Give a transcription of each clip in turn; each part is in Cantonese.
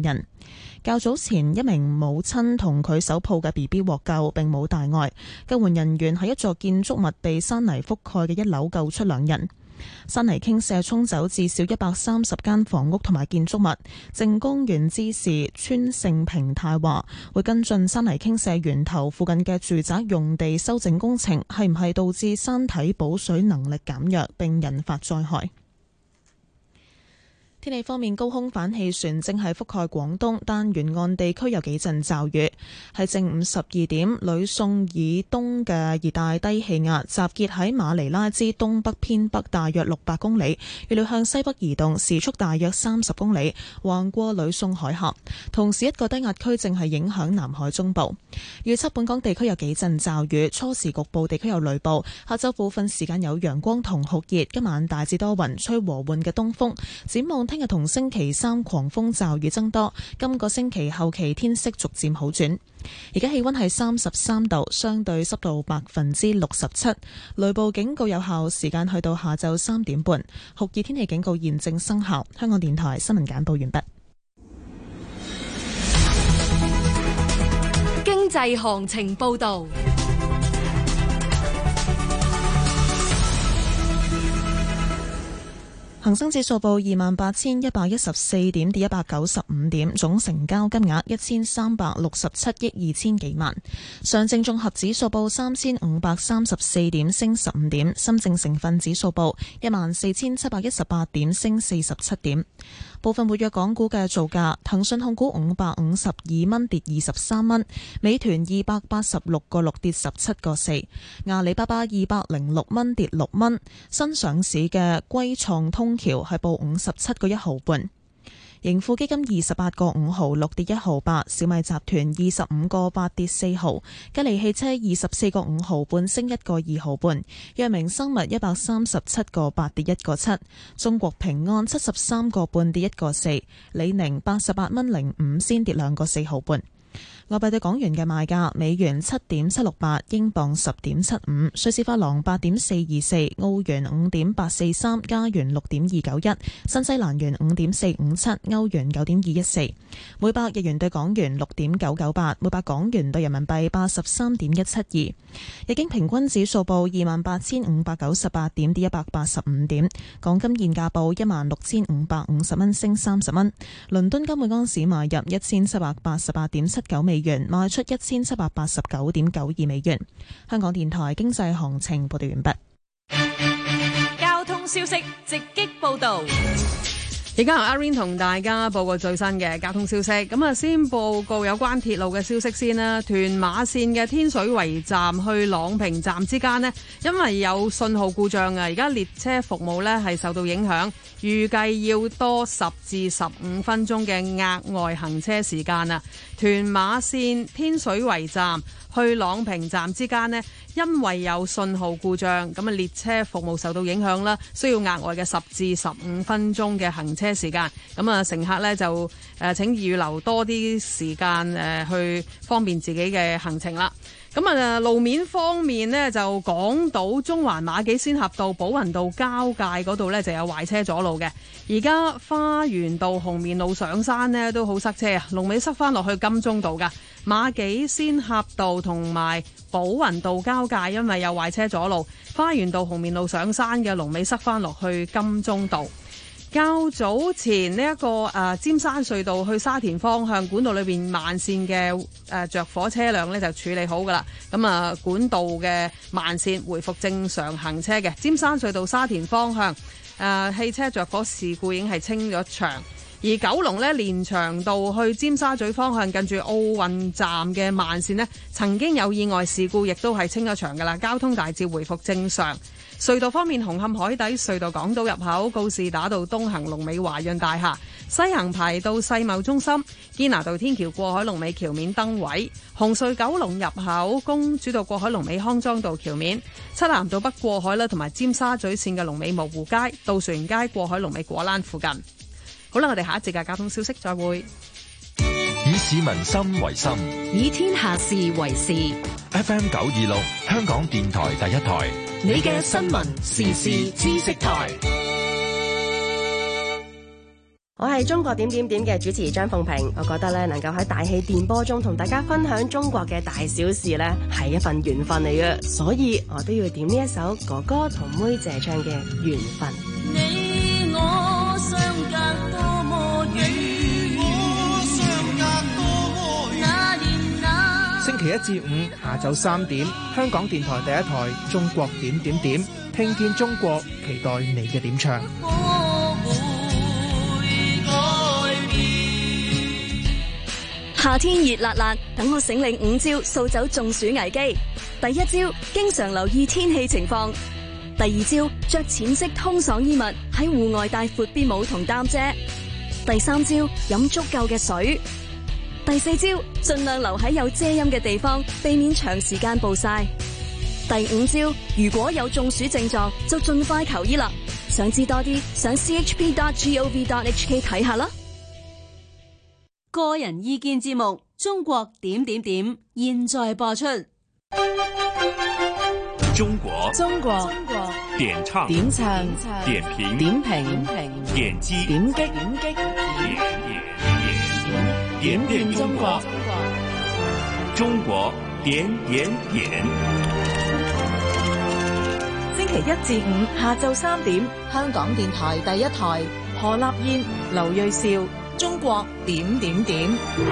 人。較早前，一名母親同佢手抱嘅 BB 獲救，並冇大礙。救援人員喺一座建築物被山泥覆蓋嘅一樓救出2人。山泥傾瀉沖走至少130間房屋同埋建築物。政工員之士川勝平太話，會跟進山泥傾瀉源頭附近嘅住宅用地修整工程係唔係導致山體保水能力減弱，並引發災害。天氣方面，高空反氣旋正係覆蓋廣東，但沿岸地區有幾陣驟雨。喺正午12點，呂宋以東嘅熱帶低氣壓集結喺馬尼拉之東北偏北大約600公里，預料向西北移動，時速大約30公里，橫過呂宋海峽。同時，一個低壓區正係影響南海中部。預測本港地區有幾陣驟雨，初時局部地區有雷暴，下晝部分時間有陽光同酷熱，今晚大致多雲，吹和緩嘅東風。展望聽日同星期三狂風驟雨增多，今個星期後期天色逐漸好轉。而家氣溫係33度，相對濕度67%，雷暴警告有效時間去到下晝3點半，酷熱天氣警告現正生效。香港電台新聞簡報完畢。 經濟行情報道。 恒生指數報28,114點，跌195點，總成交金額1367億2千幾萬。上證綜合指數報3534點，升15點。深證成分指數報14,718點，升47點。部分活躍港股嘅造價：騰訊控股552蚊，跌23蚊；美團286個6，跌17個4；阿里巴巴206蚊，跌6蚊；新上市嘅歸創通橋係報57個1毫半。盈富基金28個5毫6，跌1毫8；小米集團25個8，跌4毫；吉利汽車24個5毫半，升1個2毫半；藥明生物137個8，跌1個7；中國平安73個半，跌1個4；李寧88蚊05仙，跌2個4毫半。外幣對港元嘅賣價：美元7.768，英鎊10.75，瑞士法郎8.424，澳元5.843，加元6.291，新西蘭元5.457，歐元9.214，每百日元對港元6.998，每百港元對人民幣83.172。日經平均指數報28,598點，跌185點。港金現價報16,550蚊，升30蚊。倫敦金每盎司買入1788.79美元，賣出1789.92美元。香港電台經濟行情報道完畢。 交通消息直擊報道。 而家由阿 Rain 同大家報告最新嘅交通消息。咁啊，先報告有關鐵路嘅消息先啦。屯馬綫嘅天水圍站去朗屏站之間呢，因為有信號故障啊，而家列車服務呢係受到影響，預計要多10至15分鐘嘅額外行車時間啊。屯馬綫天水圍站去朗屏站之間呢，因為有信號故障，咁啊列車服務受到影響啦，需要額外嘅10至15分鐘嘅行車時間。咁啊，乘客呢就請預留多啲時間去方便自己嘅行程啦。咁啊，路面方面呢，就港島中環馬己仙峽道寶雲道交界嗰度呢就有壞車阻路嘅。而家花園道紅棉路上山呢都好塞車啊，龍尾塞翻落去金鐘道噶。馬己仙峽道同埋寶雲道交界因為有壞車阻路，花園道紅棉路上山嘅龍尾塞翻落去金鐘道。較早前呢一個尖山隧道去沙田方向管道裏邊慢線嘅着火車輛呢就處理好噶啦，咁啊管道嘅慢線回復正常行車嘅。尖山隧道沙田方向汽車着火事故已經係清咗場，而九龍呢連翔道去尖沙咀方向近住奧運站嘅慢線呢曾經有意外事故，亦都係清咗場噶啦，交通大致回復正常。隧道方面，紅磡海底隧道港島入口告士打道東行龍尾華潤大廈，西行排到世貿中心，堅拿道天橋過海龍尾橋面燈位，紅隧九龍入口公主道過海龍尾康莊道橋面，漆咸道北過海啦，同埋尖沙咀線嘅龍尾蕪湖街，渡船街過海龍尾果欄附近。好啦，我哋下一節嘅交通消息再會。 以市民心為心， 以天下事為事。 FM 926香港電台第一台， 你嘅新聞時事知識台。 我係中國點點點嘅主持張鳳平。我覺得咧，能夠喺大氣電波中同大家分享中國嘅大小事咧，係一份緣分嚟嘅，所以我都要點呢一首哥哥同妹姐唱嘅《緣分》。 你我相隔多麼遠，那年那星期一至五下晝3點，香港電台第一台《中國點點點》，聽見中國，期待你嘅點唱。 夏天熱辣辣，等我醒領5招掃走中暑危機。第一招，經常留意天氣情況。第二招，着淺色通爽衣物，喺戶外帶闊邊帽同擔遮。第三招，飲足夠嘅水。第四招，盡量留喺有遮陰嘅地方，避免長時間暴曬。第五招，如果有中暑症狀，就盡快求醫啦。想知多啲，上 chp.gov.hk 睇下啦。 個人意見節目《中國點點點》現在播出。 中國點唱點評點擊點點中國中國點。 星期一至五下晝3點，香港電台第一台，何立燕、劉銳紹，中國點點點。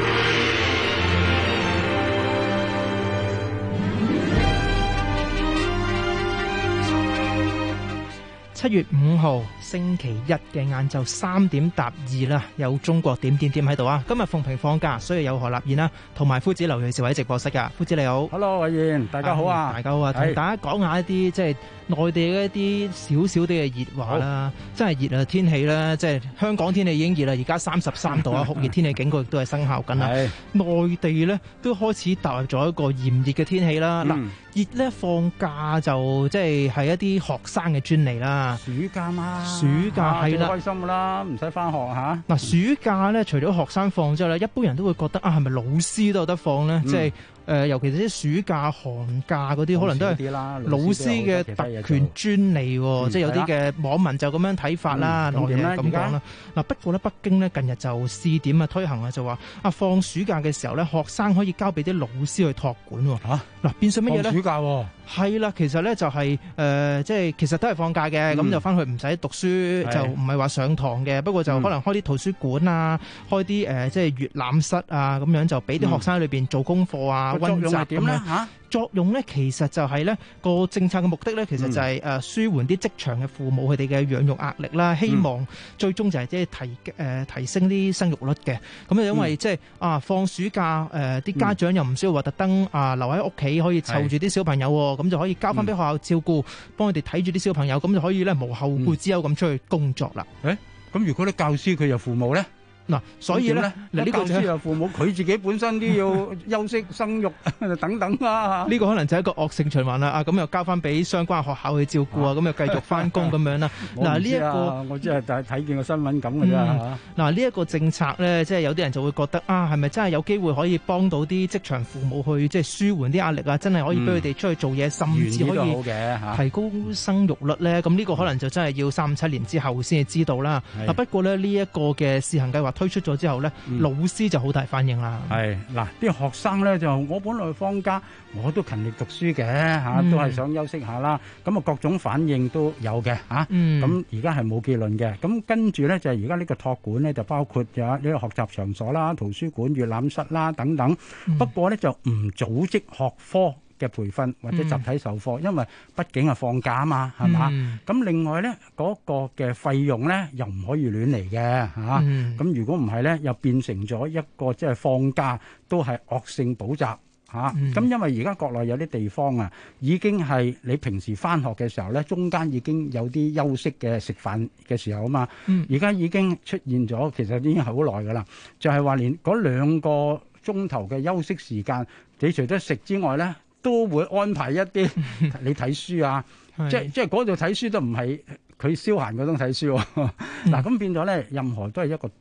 7月5號星期一嘅晏晝3點搭2啦，有中國點點點喺度啊！今日鳳平放假，所以有何立燕啦，同埋夫子劉銳紹喺直播室噶。夫子你好 ，Hello 偉燕，大家好啊！ 大家好啊！同大家講下一啲即係內地嘅一啲少少啲嘅熱話啦，真係熱啊！天氣啦，即係香港天氣已經熱啦，而家33度啊，酷熱天氣警告亦都係生效緊啦。內地咧都開始踏入咗一個炎熱嘅天氣啦。嗱，熱咧放假就即係一啲學生嘅專利啦。 暑假嘛， 暑假係啦， 開心噶啦，唔使翻學嚇。 嗱，暑假咧，除咗學生放之後咧，一般人都會覺得啊，係咪老師都有得放咧？即係尤其是啲暑假、寒假嗰啲，可能都係老師嘅特權專利喎。即係有啲嘅網民就咁樣睇法啦，內地咁講啦。嗱，不過咧，北京咧近日就試點啊推行啊，就話啊放暑假嘅時候咧，學生可以交俾啲老師去託管喎。嗱，變相乜嘢咧？ 放暑假喎。 係啦，其實咧就係即係其實都係放假嘅，咁就翻去唔使讀書，就唔係話上堂嘅。不過就可能開啲圖書館啊，開啲即係閱覽室啊，咁樣就俾啲學生喺裏邊做功課啊、溫習咁樣。作用咧，其實就係咧個政策嘅目的咧，其實就係舒緩啲職場嘅父母佢哋嘅養育壓力啦，希望最終就係即係提升啲生育率嘅。咁啊，因為即係放暑假啲家長又唔需要話特登留喺屋企可以湊住啲小朋友喎，咁就可以交翻俾學校照顧，幫佢哋睇住啲小朋友，咁就可以咧無後顧之憂咁出去工作啦。 咁如果啲教師佢有父母咧？ 嗱，所以咧， 呢個教師有父母，佢自己本身都要休息、生育等等啦。 呢個可能就係一個惡性循環啦。咁又交翻俾相關學校去照顧啊，咁又繼續翻工咁樣啦。嗱，呢一個我只係睇見個新聞咁嘅啫。 嗱，呢一個政策咧，即係有啲人就會覺得係咪真係有機會可以幫到啲職場父母去即係舒緩啲壓力啊？真係可以俾佢哋出去做嘢，甚至可以提高生育率咧？咁呢個可能就真係要3-7年之後先至知道啦。不過咧，呢一個嘅試行計劃推出咗之後咧，老師就好大反應啦。 係嗱，啲學生咧就我本來放假，我都勤力讀書嘅都係想休息下啦。咁各種反應都有嘅咁而家係冇結論嘅。咁跟住咧就係而家呢個託管咧就包括有呢個學習場所啦、圖書館、閱覽室啦等等。不過咧就唔組織學科嘅培訓或者集體授課，因為畢竟係放假啊嘛，係嘛？咁另外咧嗰個嘅費用咧又唔可以亂嚟嘅咁如果唔係咧，又變成咗一個即係放假都係惡性補習咁因為而家國內有啲地方已經係你平時返學嘅時候咧，中間已經有啲休息嘅食飯嘅時候啊嘛。而家已經出現咗，其實已經係好耐㗎啦，就係話連嗰2個鐘頭嘅休息時間，你除咗食之外咧，都會安排一啲你睇書啊，即係嗰度睇書都唔係佢消閒嗰種睇書嗱，咁變咗咧，任何都係一個度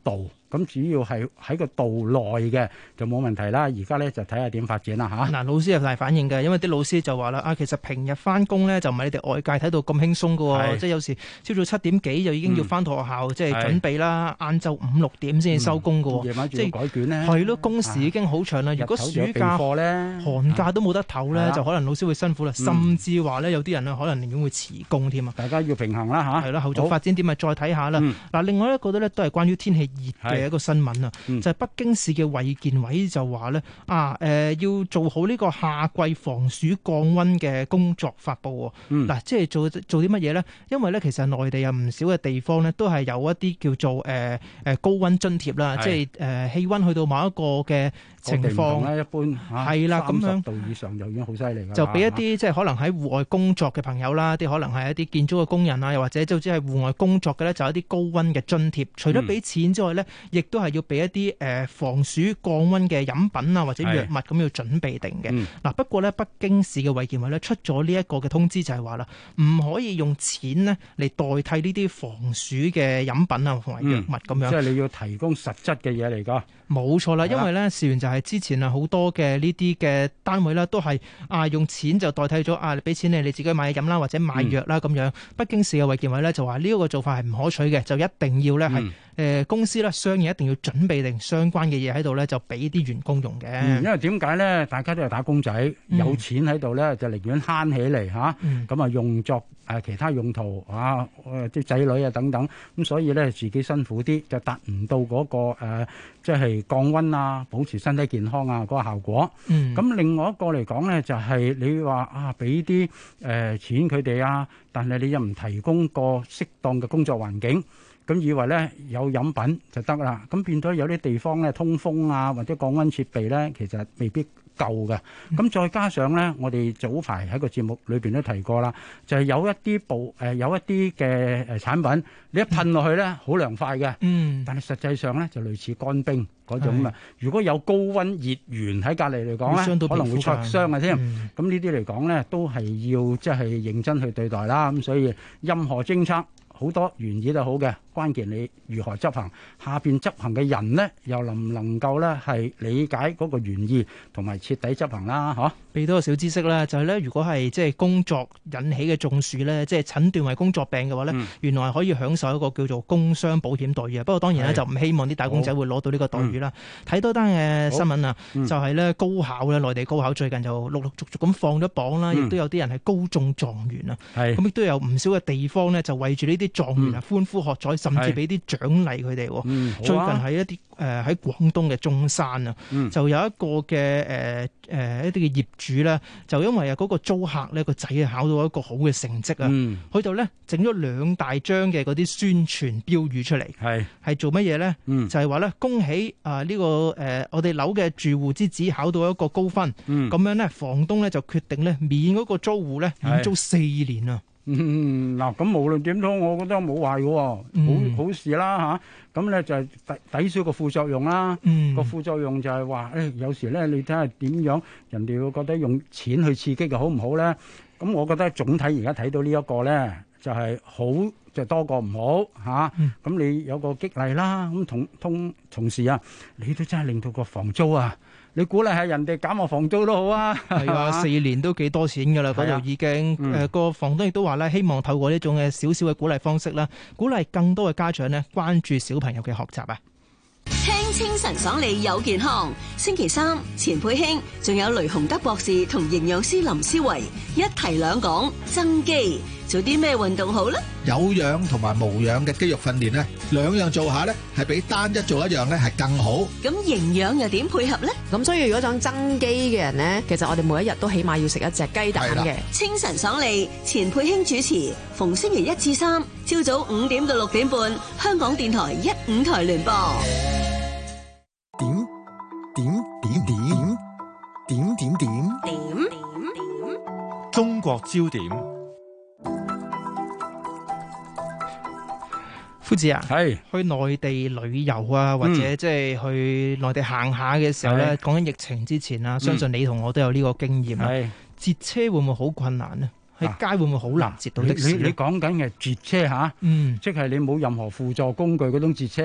咁主要係喺個道內嘅就冇問題啦。而家咧就睇下點發展啦嚇。 嗱，老師有大反應嘅，因為啲老師就話啦，其實平日翻工咧就唔係你哋外界睇到咁輕鬆㗎喎，即係有時朝早7點幾就已經要翻到學校，即係準備啦，晏晝5、6點先至收工㗎喎。 夜晚仲要改卷咧， 係咯，工時已經好長啦。如果暑假課咧、 寒假都冇得唞咧，就可能老師會辛苦啦，甚至話咧有啲人啊可能寧願會辭工添啊。 大家要平衡啦嚇。 係啦，後續發展點咪再睇下啦。嗱，另外一個咧都係關於天氣熱嘅一個新聞啊，就係北京市嘅衛健委就話咧要做好呢個夏季防暑降溫嘅工作發佈喎。嗱，即係做啲乜嘢咧？因為咧其實內地有唔少嘅地方咧都係有一啲叫做高溫津貼啦，即係氣溫去到某一個嘅情況咧，一般係啦，咁樣 30度以上就已經好犀利㗎。 就俾一啲即係可能喺戶外工作嘅朋友啦，啲可能係一啲建築嘅工人啊，又或者就只係戶外工作嘅咧，就有一啲高溫嘅津貼。除咗俾錢之外咧，亦都係要俾一啲防暑降溫嘅飲品啊，或者藥物咁要準備定嘅。嗱，不過咧，北京市嘅衛健委咧出咗呢一個嘅通知，就係話啦，唔可以用錢呢嚟代替呢啲防暑嘅飲品啊同埋藥物咁樣。 即係你要提供實質嘅嘢嚟㗎。 冇錯啦，因為咧事緣就係之前啊好多嘅呢啲嘅單位啦，都係用錢就代替咗你俾錢你自己買嘢飲啦，或者買藥啦咁樣。北京市嘅衛健委咧就話呢一個做法係唔可取嘅，就一定要咧係公司啦商業一定要準備定相關嘅嘢喺度咧，就俾啲員工用嘅。 因為點解咧？大家都係打工仔，有錢喺度咧，就寧願慳起嚟嚇，咁用作其他用途啲仔女啊等等，咁所以咧自己辛苦啲，就達唔到嗰個即係降溫啊，保持身體健康啊嗰個效果。咁另外一個嚟講咧，就係你話俾啲錢佢哋啊，但係你又唔提供個適當嘅工作環境，咁以為咧有飲品就得啦，咁變咗有啲地方咧通風啊或者降溫設備咧，其實未必夠嘅。咁再加上咧，我哋早排喺個節目裏邊都提過啦，就係有一啲嘅產品，你一噴落去咧好涼快嘅，但係實際上咧就類似乾冰嗰種啊。如果有高溫熱源喺隔離嚟講咧，可能會灼傷嘅添。咁呢啲嚟講咧，都係要即係認真去對待啦。咁所以任何政策好多原意都好嘅，關鍵你如何執行，下邊執行嘅人呢，又能唔能夠咧係理解嗰個原意同埋徹底執行啦？嚇，俾多個小知識啦，就係咧，如果係即係工作引起嘅中暑咧，即係診斷為工作病嘅話咧，原來係可以享受一個叫做工傷保險待遇啊。不過當然咧就唔希望啲打工仔會攞到呢個待遇啦。睇多單嘅新聞啊，就係咧高考咧，內地高考最近就陸陸續續咁放咗榜啦，亦都有啲人係高中狀元啊。咁亦都有唔少嘅地方咧就為住呢啲狀元啊歡呼喝彩，甚至俾啲獎勵佢哋。最近喺一啲喺廣東嘅中山啊，就有一個嘅一啲嘅業主咧，就因為嗰個租客咧個仔考到一個好嘅成績啊，佢就咧整咗2大張嘅嗰啲宣傳標語出嚟，係做乜嘢咧？就係話咧恭喜呢個我哋樓嘅住戶之子考到一個高分，咁樣咧房東咧就決定咧免嗰個租戶咧免租4年啊。嗱，咁無論點都，我覺得冇壞嘅，好事啦嚇。咁咧就係抵消個副作用啦。個副作用就係話，有時咧你睇下點樣，人哋會覺得用錢去刺激嘅好唔好咧？咁我覺得總體而家睇到呢一個咧，就係好就多過唔好嚇。咁你有個激勵啦，咁同時啊，你都真係令到個房租啊。你鼓勵下人哋減我房租都好啊， 係啊，4年都幾多錢㗎啦，嗰度已經個房東亦都話咧，希望透過呢種嘅少少嘅鼓勵方式啦，鼓勵更多嘅家長呢關注小朋友嘅學習啊。 聽清晨爽利有健康，星期三錢佩卿仲有雷洪德博士同營養師林思維一提兩講增肌，做啲咩運動好呢？ 有氧同埋無氧嘅肌肉訓練呢，兩樣做下呢，係比單一做一樣呢係更好。 咁營養又點配合呢？ 咁所以如果想增肌嘅人呢，其實我哋每一日都起碼要食一隻雞蛋嘅。 清晨爽利，錢佩卿主持，逢星期1至3，朝早5點到6點半，香港電台1、5台聯播。點中國焦點。 夫子啊，去內地旅遊啊，或者即係去內地行下嘅時候咧，講緊疫情之前啊，相信你同我都有呢個經驗啦。截車會唔會好困難呢？喺街會唔會好難截到的士？ 你講緊嘅截車嚇，即係你冇任何輔助工具嗰種截車嚇，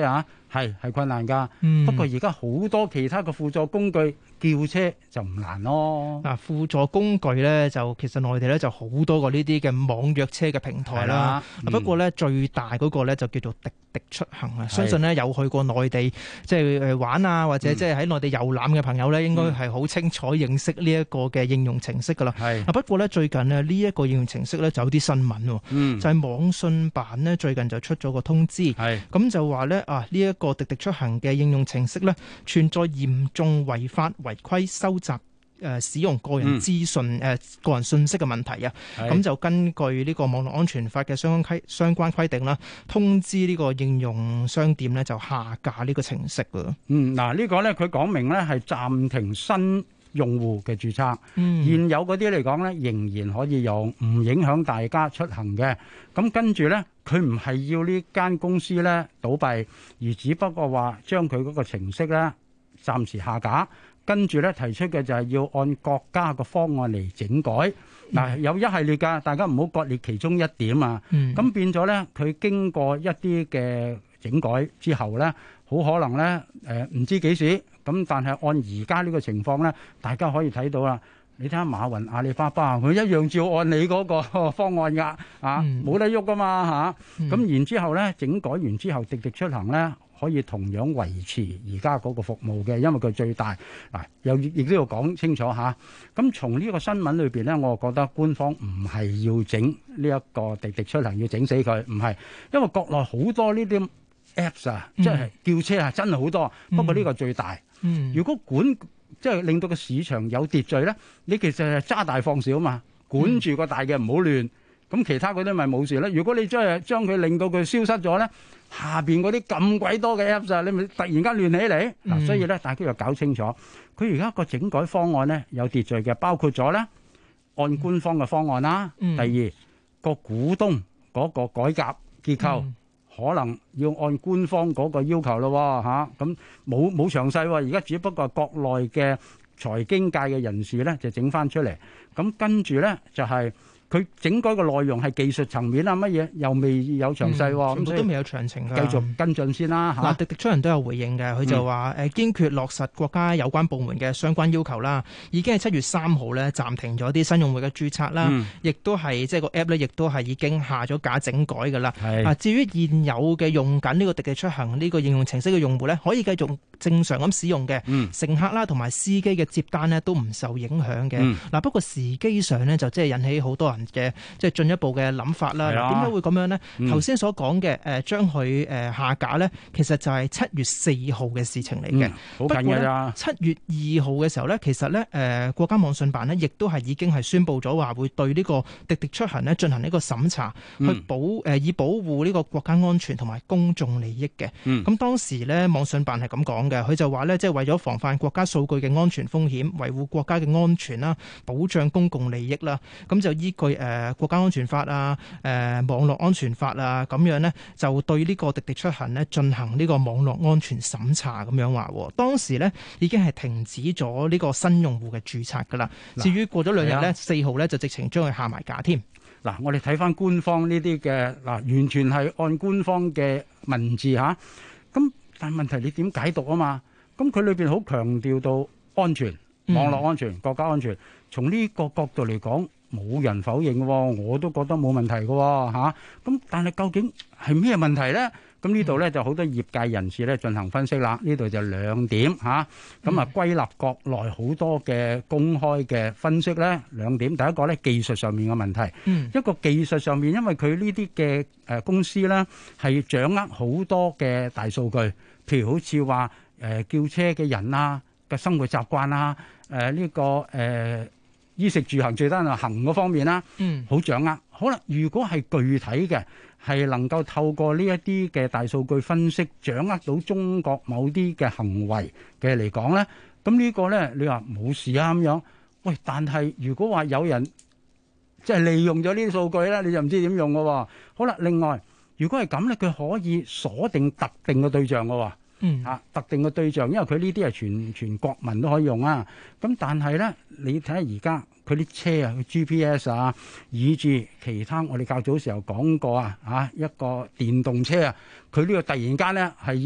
係困難㗎。不過而家好多其他嘅輔助工具，叫車就唔難咯。 嗱，輔助工具咧就其實內地咧就好多個呢啲嘅網約車嘅平台啦。不過咧最大嗰個咧就叫做滴滴出行啊。相信咧有去過內地即係玩啊，或者即係喺內地遊覽嘅朋友咧，應該係好清楚認識呢一個嘅應用程式㗎啦。不過咧最近呢，呢一個應用程式咧就有啲新聞喎，就係網信辦呢，最近就出咗個通知，咁就話咧呢一個滴滴出行嘅應用程式咧存在嚴重違法違規收集使用個人資訊個人信息嘅問題啊。咁就根據呢個網絡安全法嘅相關規定啦，通知呢個應用商店咧就下架呢個程式㗎。 嗱呢個咧佢講明咧係暫停新用戶嘅註冊，現有嗰啲嚟講咧仍然可以用，唔影響大家出行嘅。咁跟住咧，佢唔係要呢間公司咧倒閉，而只不過話將佢嗰個程式咧暫時下架，跟住咧提出嘅就係要按國家嘅方案嚟整改。嗱，有一系列㗎，大家唔好割裂其中一點啊。咁變咗咧，佢經過一啲嘅整改之後咧，好可能咧唔知幾時。咁但係按而家呢個情況咧，大家可以睇到啦。你睇下馬雲、阿里巴巴，佢一樣照按你嗰個方案㗎，冇得喐㗎嘛嚇。咁然之後咧，整改完之後，滴滴出行咧可以同樣維持而家嗰個服務嘅，因為佢最大。嗱，又亦都要講清楚嚇。咁從呢個新聞裏邊咧，我覺得官方唔係要整呢一個滴滴出行，要整死佢，唔係，因為國內好多呢啲 Apps 啊，即係叫車啊，真係好多。不過呢個最大。如果即係令到個市場有秩序咧，你其實係揸大放小嘛，管住個大嘅唔好亂，咁其他嗰啲咪冇事咧。如果你將佢令到佢消失咗咧，下邊嗰啲咁鬼多嘅 Apps 啊，你咪突然間亂起嚟嗱。所以咧，大家要搞清楚，佢而家個整改方案咧有秩序嘅，包括咗咧按官方嘅方案啦。第二個股東嗰個改革結構。可能要按官方嗰個要求咯嚇，咁冇詳細喎。而家只不過係國內嘅財經界嘅人士咧就整翻出嚟，咁跟住咧就係佢整改嘅內容係技術層面啊，乜嘢又未有詳細喎， 全部都未有詳情㗎。 繼續跟進先啦嚇。 嗱，滴滴出行都有回應嘅，佢就話堅決落實國家有關部門嘅相關要求啦，已經係7月3號咧暫停咗啲新用戶嘅註冊啦，亦都係即係個 app 咧，亦都係已經下咗架整改㗎啦。至於現有嘅用緊呢個滴滴出行呢個應用程式嘅用戶咧，可以繼續正常咁使用嘅，乘客啦同埋司機嘅接單呢都唔受影響嘅。嗱，不過時機上呢，就即係引起好多人嘅即係進一步嘅諗法啦。點解會咁樣呢？頭先所講嘅將佢下架呢，其實就係7月4號嘅事情嚟嘅。 好近㗎咋 ？7月2號嘅時候呢，其實呢國家網信辦呢亦都係已經係宣布咗話會對呢個滴滴出行呢進行呢個審查，去以保護呢個國家安全同埋公眾利益嘅。咁當時呢網信辦係咁講嘅，佢就話呢，即係為咗防範國家數據嘅安全風險，維護國家嘅安全啦，保障公共利益啦，咁就依據國家安全法啊、網絡安全法啊，咁樣呢，就對呢個滴滴出行呢進行呢個網絡安全審查咁樣話。當時呢已經係停止咗呢個新用戶嘅註冊㗎啦。至於過咗2日呢，4號呢就直情將佢下埋架添。 嗱，我哋睇翻官方呢啲嘅完全係按官方嘅文字嚇。咁但係問題你點解讀啊嘛？咁佢裏邊好強調到安全、網絡安全、國家安全。從呢個角度嚟講，冇人否認喎，我都覺得冇問題嘅喎嚇。咁但係究竟係咩問題咧？咁呢度咧就好多業界人士咧進行分析啦。呢度就2點嚇。咁啊歸納國內好多嘅公開嘅分析咧2點。第一個咧技術上面嘅問題。一個技術上面，因為佢呢啲嘅公司咧係掌握好多嘅大數據，譬如好似話叫車嘅人啊嘅生活習慣啊，呢個衣食住行最單係行嗰方面啦，好掌握。好啦，如果係具體嘅，係能夠透過呢一啲嘅大數據分析，掌握到中國某啲嘅行為嘅嚟講咧，咁呢個咧你話冇事啊咁樣。喂，但係如果話有人即係利用咗呢啲數據咧，你就唔知點用嘅喎。好啦，另外如果係咁咧，佢可以鎖定特定嘅對象嘅喎。特定嘅對象，因為佢呢啲係全國民都可以用啊。咁但係咧，你睇下而家佢啲車啊，佢 GPS 啊，以至其他我哋較早時候講過啊，一個電動車啊，佢呢個突然間咧係要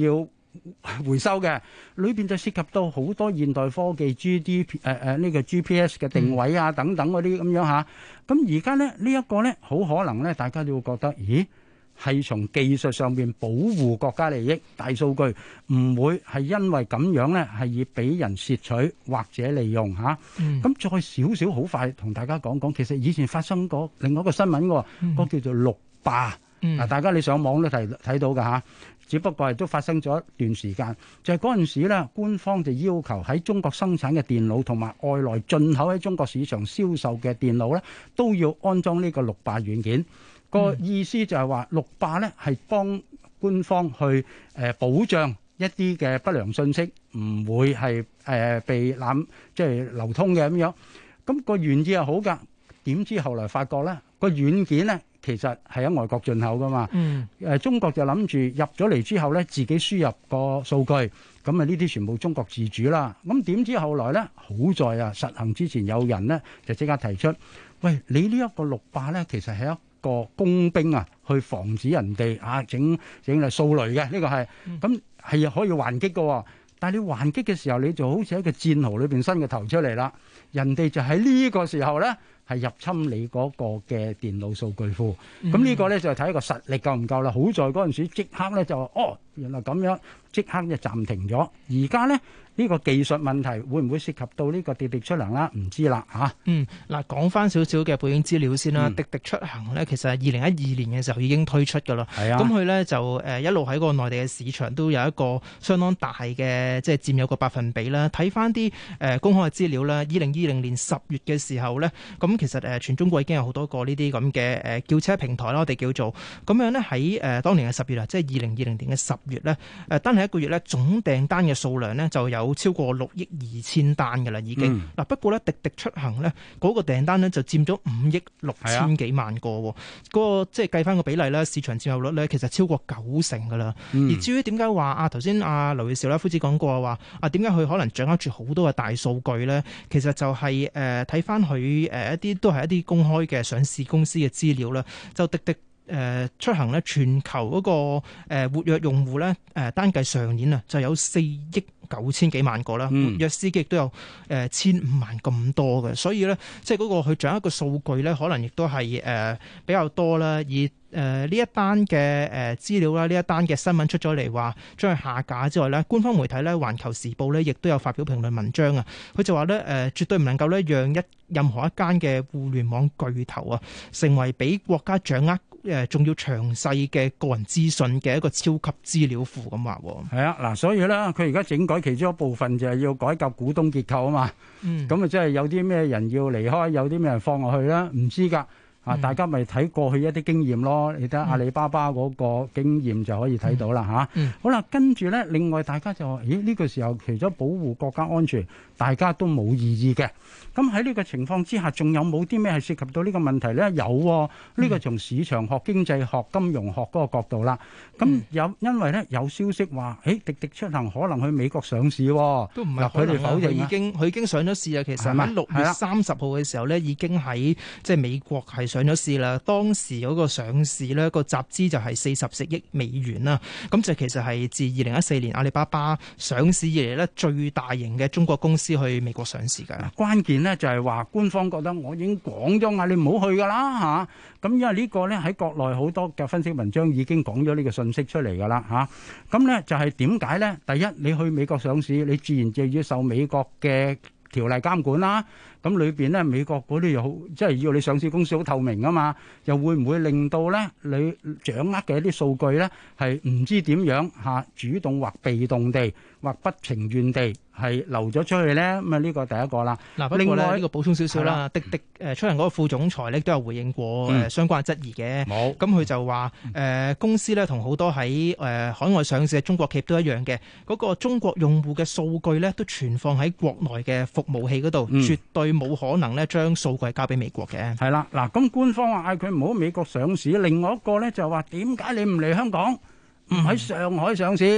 回收嘅，裏邊就涉及到好多現代科技 呢個 GPS 嘅定位啊等等嗰啲咁樣嚇。咁而家咧呢一個咧好可能咧，大家都會覺得，咦？係從技術上邊保護國家利益，大數據唔會係因為咁樣咧，係以俾人竊取或者利用嚇。咁再少少好快同大家講講，其實以前發生過另外一個新聞喎，嗰叫做6霸。大家你上網都睇到㗎嚇。只不過係都發生咗一段時間，就係嗰陣時咧，官方就要求喺中國生產嘅電腦同埋外來進口喺中國市場銷售嘅電腦咧，都要安裝呢個6霸軟件。個意思就係話6霸咧係幫官方去保障一啲嘅不良信息唔會係被即係流通嘅咁樣。咁個原意係好㗎，點知後來發覺咧個軟件咧其實係喺外國進口㗎嘛。中國就諗住入咗嚟之後咧自己輸入個數據，咁啊呢啲全部中國自主啦。咁點知後來咧好在啊實行之前有人咧就即刻提出，喂，你呢一個6霸咧其實係一個工兵啊，去防止人哋整嚟掃雷嘅，呢個係咁係可以還擊嘅。但係你還擊嘅時候，你就好似喺個戰壕裏邊伸個頭出嚟啦。人哋就喺呢個時候咧係入侵你嗰個嘅電腦數據庫。咁呢個咧就係睇個實力夠唔夠啦。好在嗰陣時即刻咧就話原來咁樣，即刻就暫停咗。而家咧呢個技術問題會唔會涉及到呢個滴滴出行啦？唔知啦嚇。 嗱，講翻少少嘅背景資料先啦。滴滴出行咧，其實係2012年嘅時候已經推出㗎啦。係啊。咁佢咧就一路喺個內地嘅市場都有一個相當大嘅即係佔有個百分比啦。睇翻啲公開嘅資料啦，2020年10月嘅時候咧，咁其實全中國已經有好多個呢啲咁嘅叫車平台啦，我哋叫做咁樣咧喺當年嘅10月啊，即係2020年嘅10月咧，單係一個月咧總訂單嘅數量咧就有超過6億2千單嘅啦，已經嗱。不過咧，滴滴出行咧嗰個訂單咧就佔咗5億6千幾萬個，嗰個即係計翻個比例咧，市場佔有率咧其實超過90%噶啦。而至於點解話頭先劉銳紹啦夫子講過話點解佢可能掌握住好多嘅大數據咧？其實就係睇翻佢一啲都係一啲公開嘅上市公司嘅資料啦，就滴滴出行咧，全球嗰個活躍用戶咧，單計上年啊就有4億9千幾萬個啦，活躍司機亦都有1,500萬咁多嘅，所以咧即係嗰個佢掌握嘅數據咧，可能亦都係比較多啦。而呢一單嘅資料啦，呢一單嘅新聞出咗嚟話將佢下架之外咧，官方媒體咧《環球時報》咧亦都有發表評論文章啊，佢就話咧絕對唔能夠咧讓任何一間嘅互聯網巨頭啊成為俾國家掌握仲要詳細嘅個人資訊嘅一個超級資料庫咁話。係啊，嗱，所以咧佢而家整改其中一部分就係要改革股東結構啊嘛。咁啊，即係有啲咩人要離開，有啲咩人放落去啦，唔知㗎。大家咪睇過去一啲經驗咯，你睇阿里巴巴嗰個經驗就可以睇到啦嚇。好啦，跟住咧，另外大家就話：咦，呢個時候除咗保護國家安全，大家都冇異議嘅。咁喺呢個情況之下，仲有冇啲咩係涉及到呢個問題咧？有，呢個從市場學、經濟學、金融學嗰個角度啦。咁因為咧有消息話，滴滴出行可能去美國上市，都唔係佢哋否認，佢已經上咗市啊。其實喺6月30號嘅時候咧，已經喺即係美國係上咗市啦。當時嗰個上市咧個集資就係40億美元啦。咁就其實係自2014年阿里巴巴上市以嚟咧最大型嘅中國公司去美國上市㗎。關鍵呢就係話官方覺得我已經講咗嗌你唔好去㗎啦嚇。咁因為呢個咧喺國內好多嘅分析文章已經講咗呢個信息出嚟㗎啦嚇。咁咧就係點解咧？第一，你去美國上市，你自然就要受美國嘅條例監管啦。咁裏邊咧，美國嗰啲又好，即係要你上市公司好透明啊嘛，又會唔會令到咧你掌握嘅一啲數據咧係唔知點樣主動或被動地或不情願地係流咗出去咧？咁啊呢個第一個啦。嗱，不過咧呢個補充少少啦，滴滴出行嗰個副總裁咧都有回應過相關嘅質疑嘅。冇。咁佢就話公司咧同好多喺海外上市嘅中國企業都一樣嘅，嗰個中國用戶嘅數據咧都存放喺國內嘅服務器嗰度，絕對冇可能咧將數據交俾美國嘅。係啦，嗱，咁官方話嗌佢唔好美國上市，另外一個咧就話點解你唔嚟香港，唔喺上海上市？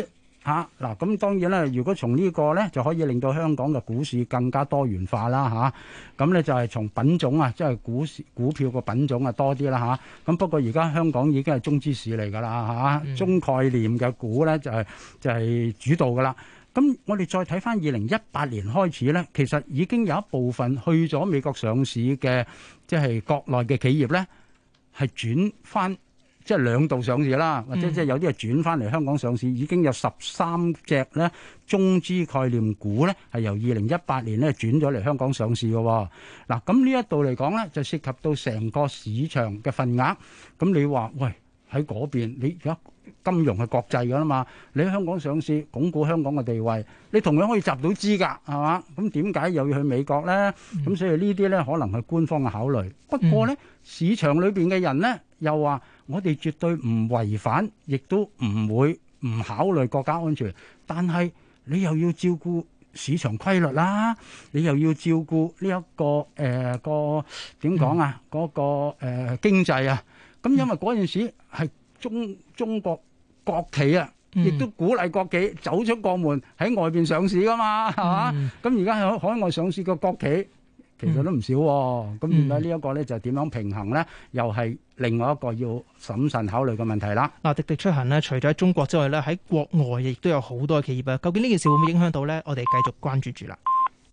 嚇嗱，咁當然啦，如果從呢個咧就可以令到香港嘅股市更加多元化啦嚇。咁咧就係從品種啊，即係股票個品種啊多啲啦嚇。咁不過而家香港已經係中資市嚟㗎啦嚇，中概念嘅股咧就係主導㗎啦。咁我哋再睇翻2018年開始咧，其實已經有一部分去咗美國上市嘅，即係國內嘅企業咧，係轉翻。即係兩度上市啦，或者即係有啲係轉翻嚟香港上市，已經有13隻咧中資概念股咧係由2018年咧轉咗嚟香港上市嘅。嗱，咁呢一度嚟講咧，就涉及到成個市場嘅份額。咁你話喂，喺嗰邊，你而家金融係國際㗎啦嘛，你喺香港上市，鞏固香港嘅地位，你同樣可以集到資㗎，係嘛？咁點解又要去美國咧？咁所以呢啲咧可能係官方嘅考慮。不過咧，市場裏邊嘅人咧又話，我哋絕對唔違反，亦都唔會唔考慮國家安全。但係你又要照顧市場規律啦，你又要照顧呢一個個點講啊？嗰個經濟啊。咁因為嗰陣時係中國國企啊，亦都鼓勵國企走出國門喺外邊上市噶嘛，係嘛？咁而家喺海外上市嘅國企其實都唔少喎。咁點解呢一個咧就點樣平衡咧？又係另外一個要審慎考慮嘅問題啦。 嗱，滴滴出行咧，除咗喺中國之外咧，喺國外亦都有好多企業啊。究竟呢件事會唔會影響到咧？我哋繼續關注住啦。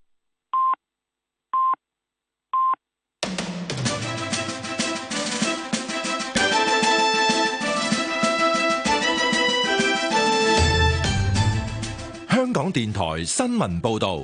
香港電台新聞報導，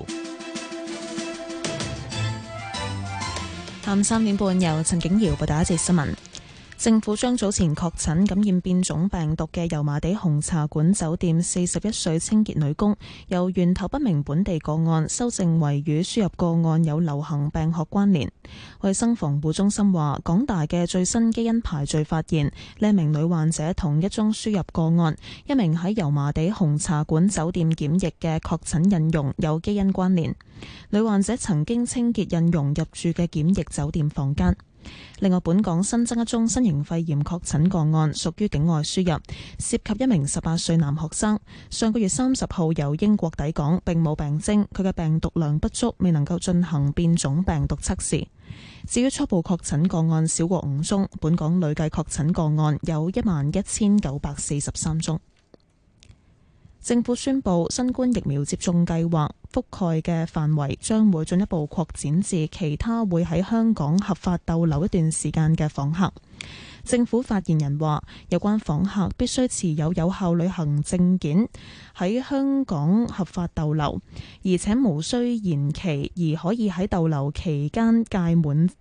下午3點半由陳景瑤報道一節新聞。政府將早前確診感染變種病毒嘅油麻地紅茶館酒店41歲清潔女工由源頭不明本地個案修正為與輸入個案有流行病學關聯。衛生防護中心話，港大嘅最新基因排序發現，呢名女患者同一宗輸入個案，一名喺油麻地紅茶館酒店檢疫嘅確診印傭有基因關聯。女患者曾經清潔印傭入住嘅檢疫酒店房間。另外，本港新增一宗新型肺炎確診個案，屬於境外輸入，涉及一名18歲男學生，上個月30號由英國抵港，並冇病徵，佢嘅病毒量不足，未能夠進行變種病毒測試。至於初步確診個案少過5宗，本港累計確診個案有11,943宗。政府宣布，新冠疫苗接種計劃覆蓋嘅範圍將會進一步擴展至其他會喺香港合法逗留一段時間嘅訪客。政府發言人話，有關訪客必須持有有效旅行證件，喺香港合法逗留，而且無需延期，而可以喺逗留期限屆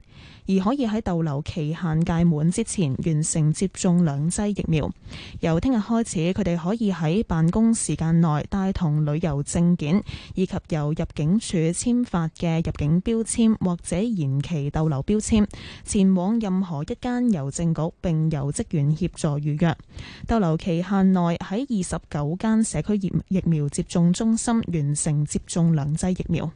滿之前完成接種2劑疫苗。由聽日開始，佢哋可以喺辦公時間內帶同旅遊證件，以及由入境處簽發嘅入境標籤或者延期逗留標籤，前往任何一間郵政局，並由職員協助預約。逗留期限內喺29間社區疫苗接種中心完成接種2劑疫苗。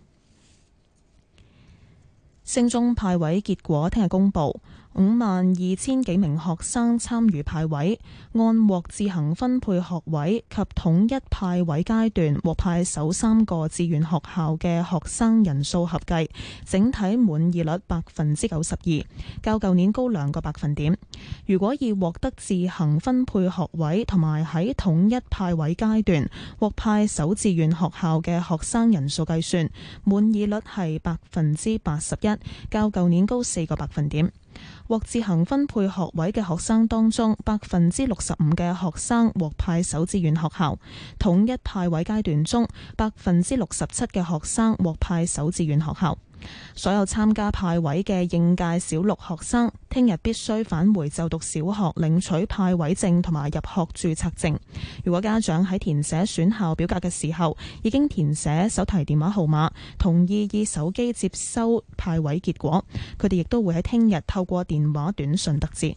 升中派位結果聽日公布，52,000幾名學生參與派位，按獲自行分配學位及統一派位階段獲派首3個志願學校嘅學生人數合計，整體滿意率92%，較舊年高2個百分點。如果以獲得自行分配學位同埋喺統一派位階段獲派首志願學校嘅學生人數計算，滿意率係81%，較舊年高4個百分點。獲自行分配學位嘅學生當中，65%嘅學生獲派首志願學校；統一派位階段中，67%嘅學生獲派首志願學校。所有參加派位嘅應屆小6學生，聽日必須返回就讀小學領取派位證同埋入學註冊證。如果家長喺填寫選校表格嘅時候已經填寫手提電話號碼，同意以手機接收派位結果，佢哋亦都會喺聽日透過電話短訊得知。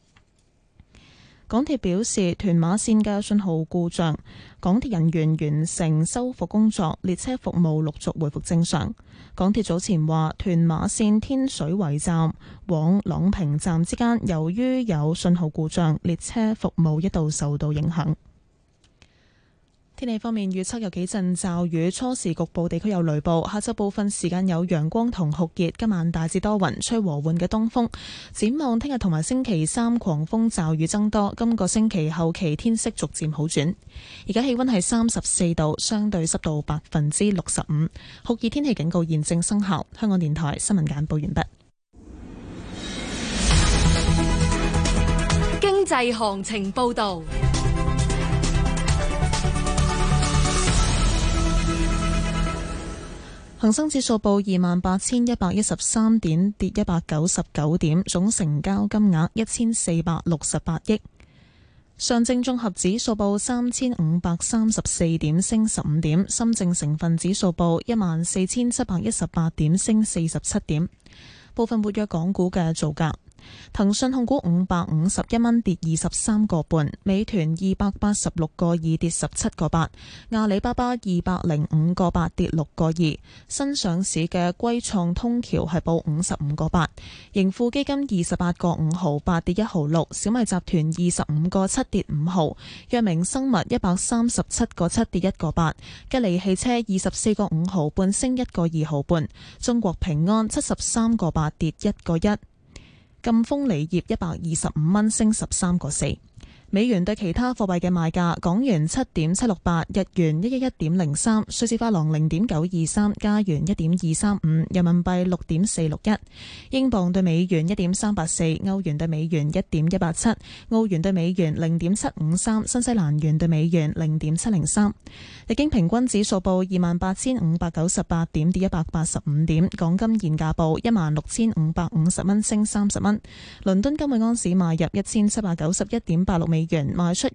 港鐵表示，屯馬線嘅信號故障，港鐵人員完成修復工作，列車服務陸續回復正常。港鐵早前話，屯馬線天水圍站往朗屏站之間，由於有信號故障，列車服務一度受到影響。 天氣方面預測有幾陣驟雨，初時局部地區有雷暴，下晝部分時間有陽光同酷熱，今晚大致多雲，吹和緩嘅東風。展望聽日同埋星期三狂風驟雨增多，今個星期後期天色逐漸好轉。而家氣溫係34度，相對濕度65%，酷熱天氣警告現正生效。香港電台新聞簡報完畢。 經濟行情報道。 恒生指數報28,113點，跌199點，總成交金額1468億。上證綜合指數報3534點，升15點。深證成分指數報14,718點，升47點。部分活躍港股嘅造價。騰訊控股551蚊，跌23個半；美團286個2，跌17個8；阿里巴巴205個8，跌6個2；新上市嘅歸創通橋係報55個8；盈富基金28個5毫8，跌1毫6；小米集團25個7，跌5毫；藥明生物137個7，跌1個8；吉利汽車24個5毫半，升1個2毫半；中國平安73個8，跌1個1。贛鋒鋰業125蚊，升13個4。美元對其他貨幣嘅賣價：港元7.768，日元111.03，瑞士法郎0.923，加元1.235，人民幣6.461，英鎊對美元1.384，歐元對美元1.187，澳元對美元0.753，新西蘭元對美元0.703。日經平均指數報28,598點，跌185點。港金現價報16,550蚊，升30蚊。倫敦金每盎司買入1791.86美元，賣出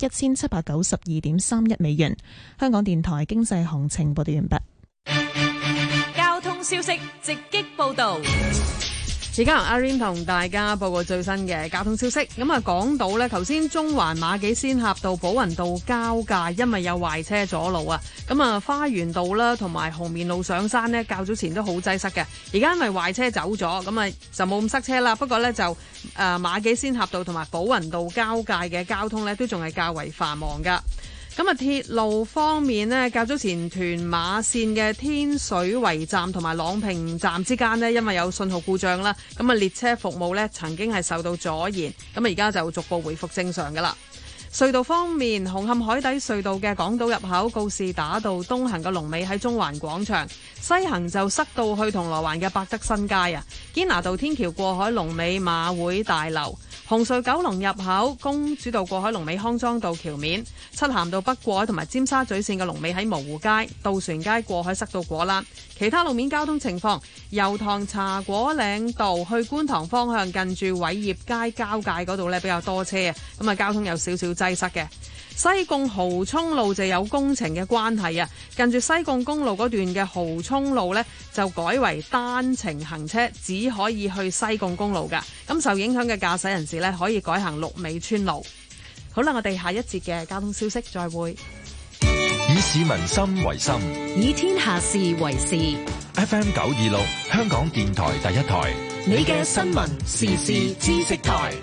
1792.31美元。香港電台經濟行情報道完畢。 交通消息直擊報道。 而家由阿 Rain 同大家報告最新嘅交通消息。咁啊，講到呢，頭先中環馬己仙峽道寶雲道交界，因為有壞車阻路啊。咁啊，花園道啦，同埋紅棉路上山呢，較早前都好擠塞嘅。而家因為壞車走咗，咁啊就冇咁塞車啦。不過呢，就馬己仙峽道同埋寶雲道交界嘅交通呢，都仲係較為繁忙噶。咁啊，鐵路方面呢，較早前屯馬線嘅天水圍站同埋朗屏站之間呢，因為有信號故障啦，咁啊列車服務呢曾經係受到阻延，咁啊而家就逐步回復正常噶啦。隧道方面，紅磡海底隧道嘅港島入口告士打道東行嘅龍尾喺中環廣場，西行就塞到去銅鑼灣嘅百德新街啊。堅拿道天橋過海龍尾馬會大樓。紅隧九龍入口公主道過海龍尾康莊道橋面，漆咸道北過海同埋尖沙咀線嘅龍尾喺蕪湖街，渡船街過海塞到果欄。其他路面交通情況，油塘茶果嶺道去觀塘方向近住偉業街交界嗰度呢比較多車啊，咁啊交通有少少擠塞嘅。西貢蠔涌路就有工程嘅關係啊，近住西貢公路嗰段嘅蠔涌路呢，就改為單程行車，只可以去西貢公路噶。咁受影響嘅駕駛人士呢，可以改行綠尾村路。好啦，我哋下一節嘅交通消息再會。 以市民心為心， 以天下事為事。 FM 926，香港電台第一台， 你嘅新聞時事知識台。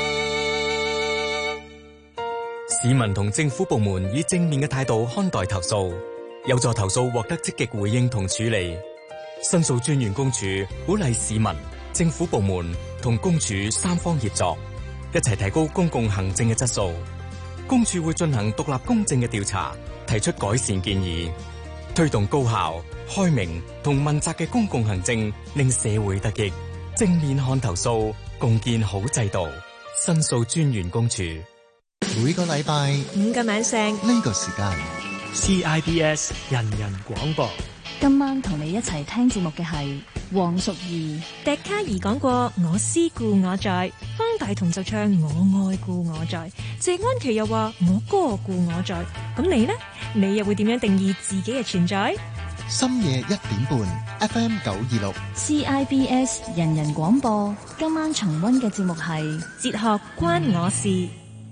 市民同政府部門以正面嘅態度看待投訴，有助投訴獲得積極回應同處理。申訴專員公署鼓勵市民、政府部門同公署三方協作，一齊提高公共行政嘅質素。公署會進行獨立公正嘅調查，提出改善建議，推動高效、開明同問責嘅公共行政，令社會得益。正面看投訴，共建好制度。申訴專員公署。 每個禮拜 5個晚上呢個時間 CIBS 人人廣播。 今晚同你一齊聽節目嘅係黃淑儀。 笛卡爾講過我思故我在，方大同就唱我愛故我在，謝安琪又話我歌故我在。咁你呢？你又會點樣定義自己嘅存在？ 深夜1點半 FM 926 CIBS 人人廣播。今晚重溫嘅節目係哲學關我事。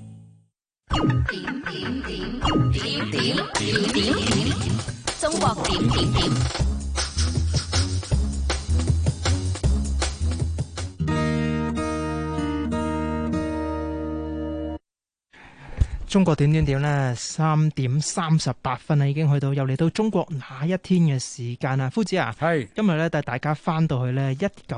中國點點點。 中國點呢？3點38分啦，已經去到又嚟到中國那一天嘅時間啦。夫子啊， 係今日咧帶大家翻到去呢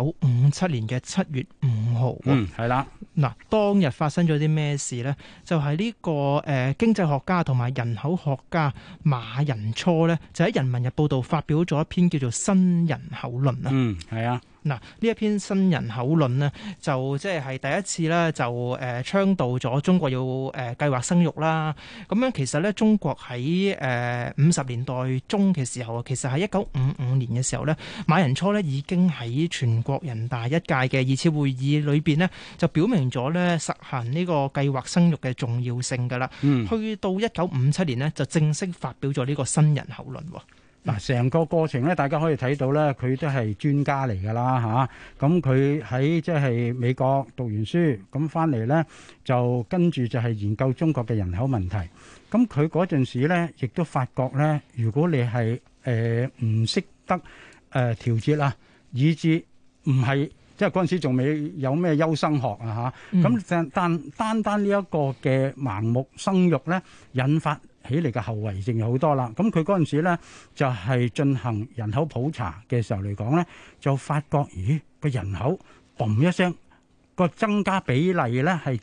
1957年嘅7月5號。 係啦。 嗱，當日發生咗啲咩事呢？就係呢個經濟學家同埋人口學家馬寅初呢，就喺《人民日報》度發表咗一篇叫做《新人口論》啊。 係啊。 嗱，呢一篇新人口論呢，就即係第一次咧，就倡導咗中國要計劃生育啦。咁樣其實咧，中國喺50年代中嘅時候啊，其實喺1955年嘅時候咧，馬寅初咧已經喺全國人大一屆嘅2次會議裏邊呢，就表明咗咧實行呢個計劃生育嘅重要性㗎啦。去到1957年呢，就正式發表咗呢個新人口論喎。 嗱，成個過程咧，大家可以睇到咧，佢都係專家嚟㗎啦嚇。咁佢喺即係美國讀完書，咁翻嚟咧就跟住就係研究中國嘅人口問題。咁佢嗰陣時咧，亦都發覺咧，如果你係唔識得調節啊，以至唔係即係嗰陣時仲未有咩優生學啊嚇。咁但單呢一個嘅盲目生育咧，引發起嚟嘅後遺症有好多啦，咁佢嗰陣時咧就係進行人口普查嘅時候嚟講咧，就發覺咦個人口嘣一聲個增加比例咧係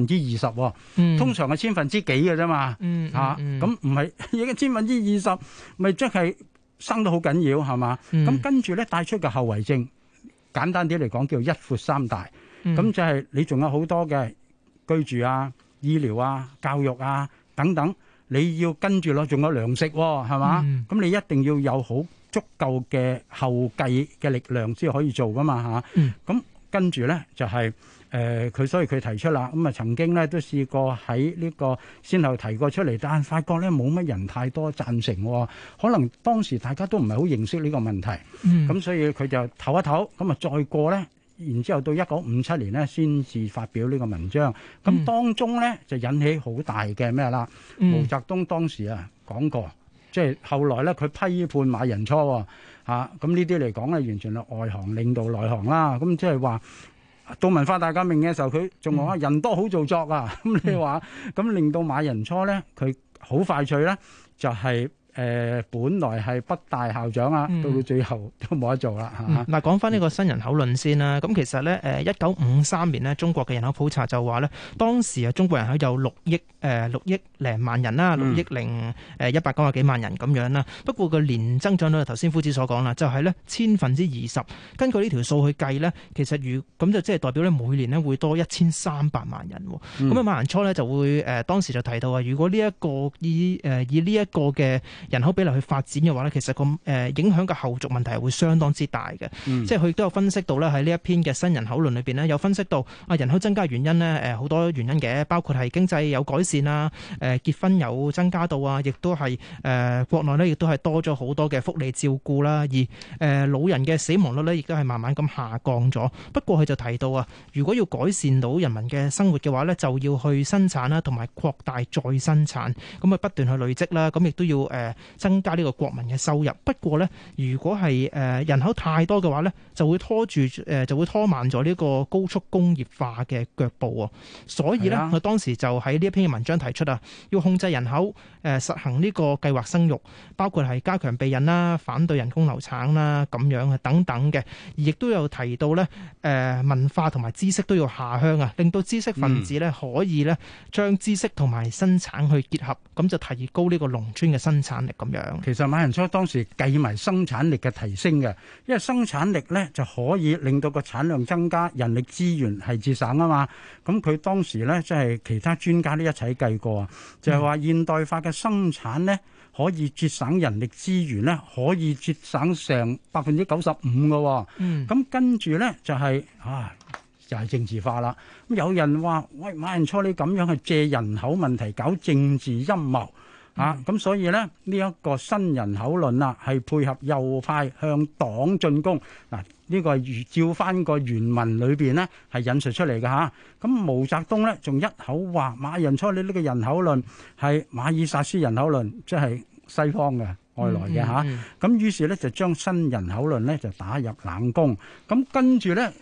20%，通常係10%幾嘅啫嘛，咁唔係而家20%，咪即係生得好緊要係嘛？咁跟住咧帶出嘅後遺症，簡單啲嚟講叫一闊三大，咁就係你仲有好多嘅居住啊、醫療啊、教育啊等等。你要跟住咯，仲有糧食喎，係嘛？咁你一定要有好足夠嘅後繼嘅力量先可以做噶嘛嚇。咁跟住咧就係佢，所以佢提出啦。咁啊曾經咧都試過喺呢個先後提過出嚟，但係發覺咧冇乜人太多贊成喎。可能當時大家都唔係好認識呢個問題。咁所以佢就唞一唞，咁啊再過咧。然之後到1957年咧，先至發表呢個文章。咁當中咧就引起好大嘅咩啦？毛澤東當時講過，即係後來咧佢批判馬寅初咁呢啲嚟講咧，完全係外行領導內行啦。咁即係話到文化大革命嘅時候，佢仲話人多好做作啊。咁你話咁令到馬寅初咧，佢好快脆咧就係。本來係北大校長啊，到最後都冇得做啦嚇。 嗱，講翻呢個新人口論先啦。咁其實咧，1953年呢，中國嘅人口普查就話咧，當時啊中國人口有6億零萬人啦，6億零190幾萬人咁樣啦。不過個年增長率頭先夫子所講啦，就係咧20%。根據呢條數去計咧，其實咁就即係代表咧每年咧會多1300萬人。咁啊馬寅初咧就會當時就提到啊，如果呢一個以呢一個嘅人口比例去發展嘅話咧，其實個影響嘅後續問題係會相當之大嘅。即係佢都有分析到咧，喺呢一篇嘅新人口論裏邊咧，有分析到人口增加原因咧，好多原因嘅，包括係經濟有改善啊，結婚有增加到啊，亦都係國內咧亦都係多咗好多嘅福利照顧啦，而老人嘅死亡率咧亦都係慢慢咁下降咗。不過佢就提到啊，如果要改善到人民嘅生活嘅話咧，就要去生產啦，同埋擴大再生產，咁啊不斷去累積啦，咁亦都要增加呢個國民嘅收入。不過呢，如果係人口太多嘅話呢，就會拖慢咗呢個高速工業化嘅腳步喎。所以呢，我當時就喺呢一篇嘅文章提出啊，要控制人口，實行呢個計劃生育，包括係加強避孕啦、反對人工流產啦咁樣啊等等嘅。而亦都有提到呢，文化同埋知識都要下鄉啊，令到知識分子呢可以呢將知識同埋生產去結合，咁就提高呢個農村嘅生產力咁樣。 其實馬寅初當時計埋生產力嘅提升嘅，因為生產力咧就可以令到個產量增加，人力資源係節省啊嘛。咁佢當時咧即係其他專家都一齊計過啊，就係話現代化嘅生產咧可以節省人力資源咧，可以節省成95%嘅。咁跟住咧就係就係政治化啦。咁有人話：喂，馬寅初你咁樣係借人口問題搞政治陰謀。咁所以咧呢一個新人口論啊，係配合右派向黨進攻。嗱，呢個係照翻個原文裏邊呢係引述出嚟嘅嚇。咁毛澤東咧仲一口話馬寅初你呢個人口論係馬爾薩斯人口論，即係西方嘅外來嘅嚇。咁於是咧就將新人口論咧就打入冷宮。咁跟住咧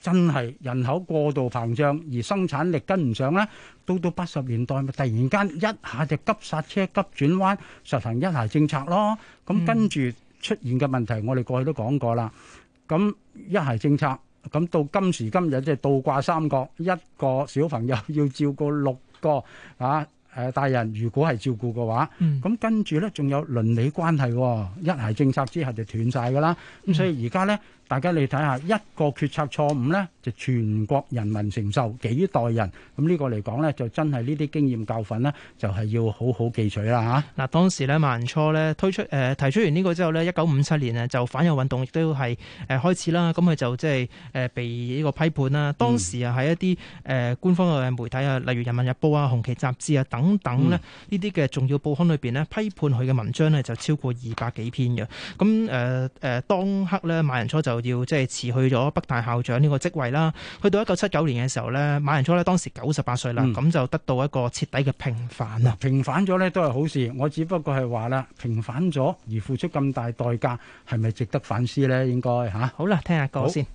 真係人口過度膨脹而生產力跟唔上咧，到80年代咪突然間一下就急剎車、急轉彎，實行一孩政策咯。咁跟住出現嘅問題，我哋過去都講過啦。咁一孩政策咁到今時今日即係倒掛三角，一個小朋友要照顧6個大人，如果係照顧嘅話，咁跟住咧仲有鄰里關係喎，一孩政策之後就斷晒㗎啦。咁所以而家咧，大家你睇下一個決策錯誤咧，就全國人民承受幾代人。咁呢個嚟講咧，就真係呢啲經驗教訓咧，就係要好好記取啦嚇。 嗱，當時咧馬寅初咧提出完呢個之後咧，1957年啊就反右運動亦都係開始啦。咁佢就即係被呢個批判啦。當時啊喺一啲官方嘅媒體啊，例如《人民日報》啊、《紅旗雜誌》啊等等咧，呢啲嘅重要報刊裏邊咧，批判佢嘅文章咧就超過200幾篇嘅。咁當刻咧馬寅初就要即係辭去咗北大校長呢個職位啦。去到1979年嘅時候咧，馬寅初咧當時98歲啦，咁就得到一個徹底嘅平反啦。 平反咗咧都係好事，我只不過係話啦，平反咗而付出咁大代價，係咪值得反思咧？應該嚇。 好啦，聽下歌先。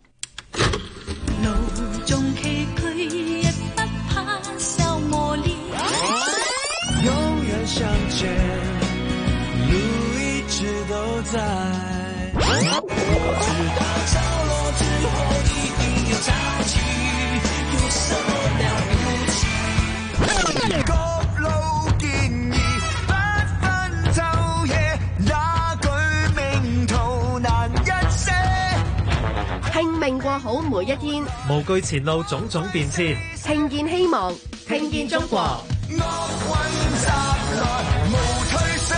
路中崎嶇，也不怕受磨練。永遠相見，路一直都在。直到潮落之後，一定有潮起，有什麼了不起？各路建議，不分晝夜，那句名圖難一些。 拼命過好每一天， 無懼前路種種變遷， 聽見希望，聽見中國。 惡運襲來無退卸。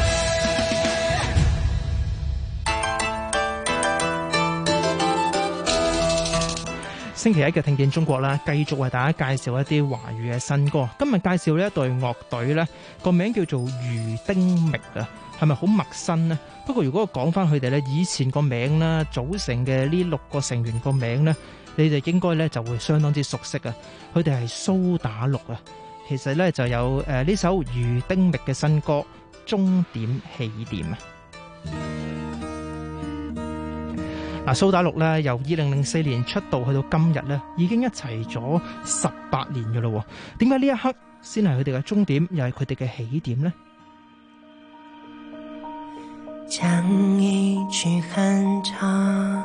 星期一嘅聽見中國啦，繼續為大家介紹一啲華語嘅新歌。今日介紹呢一隊樂隊呢，個名叫做魚丁糸啊，係咪好陌生呢？不過如果我講翻佢哋呢，以前個名啦，組成嘅呢6個成員個名呢，你哋應該呢就會相當之熟悉啊。佢哋係蘇打綠啊。其實呢就有呢首魚丁糸嘅新歌《終點起點》啊。嗱，蘇打綠咧由2004年出道去到今日咧，已經一齊咗18年嘅咯。點解呢一刻先係佢哋嘅終點，又係佢哋嘅起點呢？ 將一曲哼唱，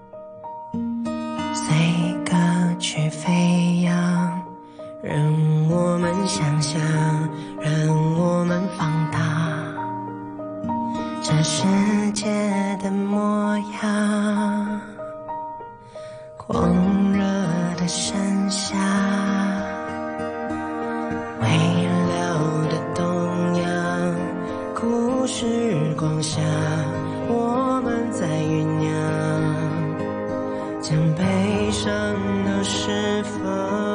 隨歌曲飛揚，讓我們想象，讓我們放大這世界的模樣，狂熱的盛夏，微流的東洋，故事光下，我們在醞釀，將悲傷都釋放。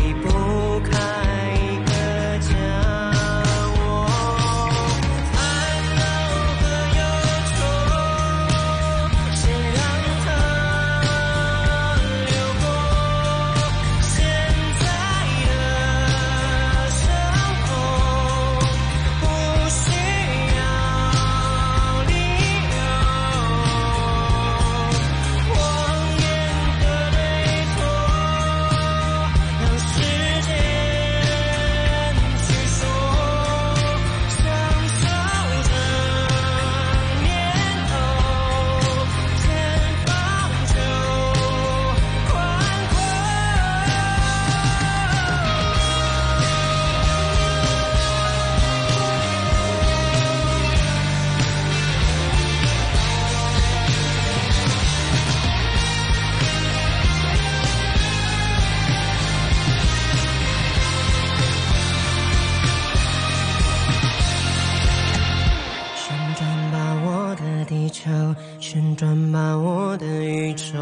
離不開一個家。 旋轉滿我的宇宙。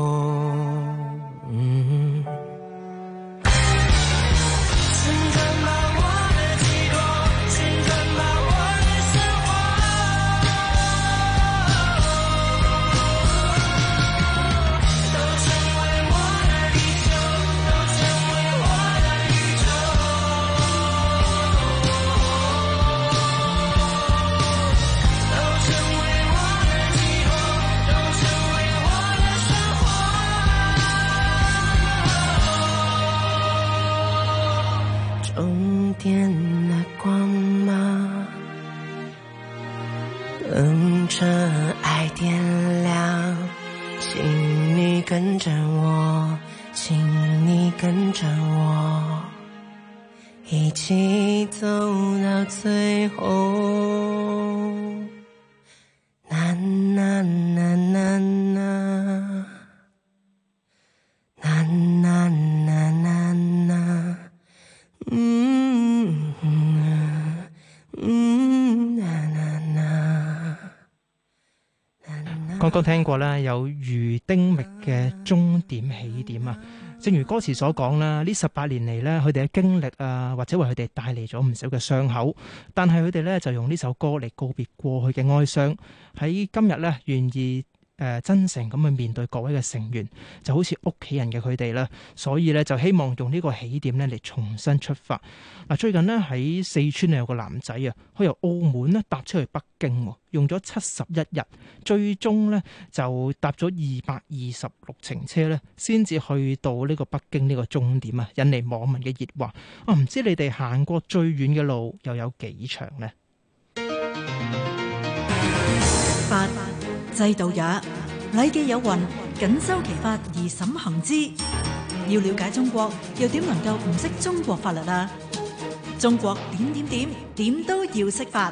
跟着我，請你跟着我，一起走到最後。啦啦啦啦啦，啦啦啦啦啦， 剛剛聽過咧，有如丁覓嘅終點起點啊！正如歌詞所講啦，呢18年嚟咧，佢哋嘅經歷啊，或者為佢哋帶嚟咗唔少嘅傷口，但係佢哋咧就用呢首歌嚟告別過去嘅哀傷，喺今日咧願意真誠咁去面對各位嘅成員，就好似屋企人嘅佢哋啦，所以咧就希望用呢個起點咧嚟重新出發。嗱，最近呢，喺四川有個男仔啊，佢由澳門咧搭出去北京，用咗71日，最終咧就搭咗226程車咧，先至去到呢個北京呢個終點啊，引嚟網民嘅熱話。唔知你哋行過最遠嘅路又有幾長呢？ 法制度也，禮記有云：謹修其法而審行之。要了解中國，又點能夠唔識中國法律啊？中國點都要識法，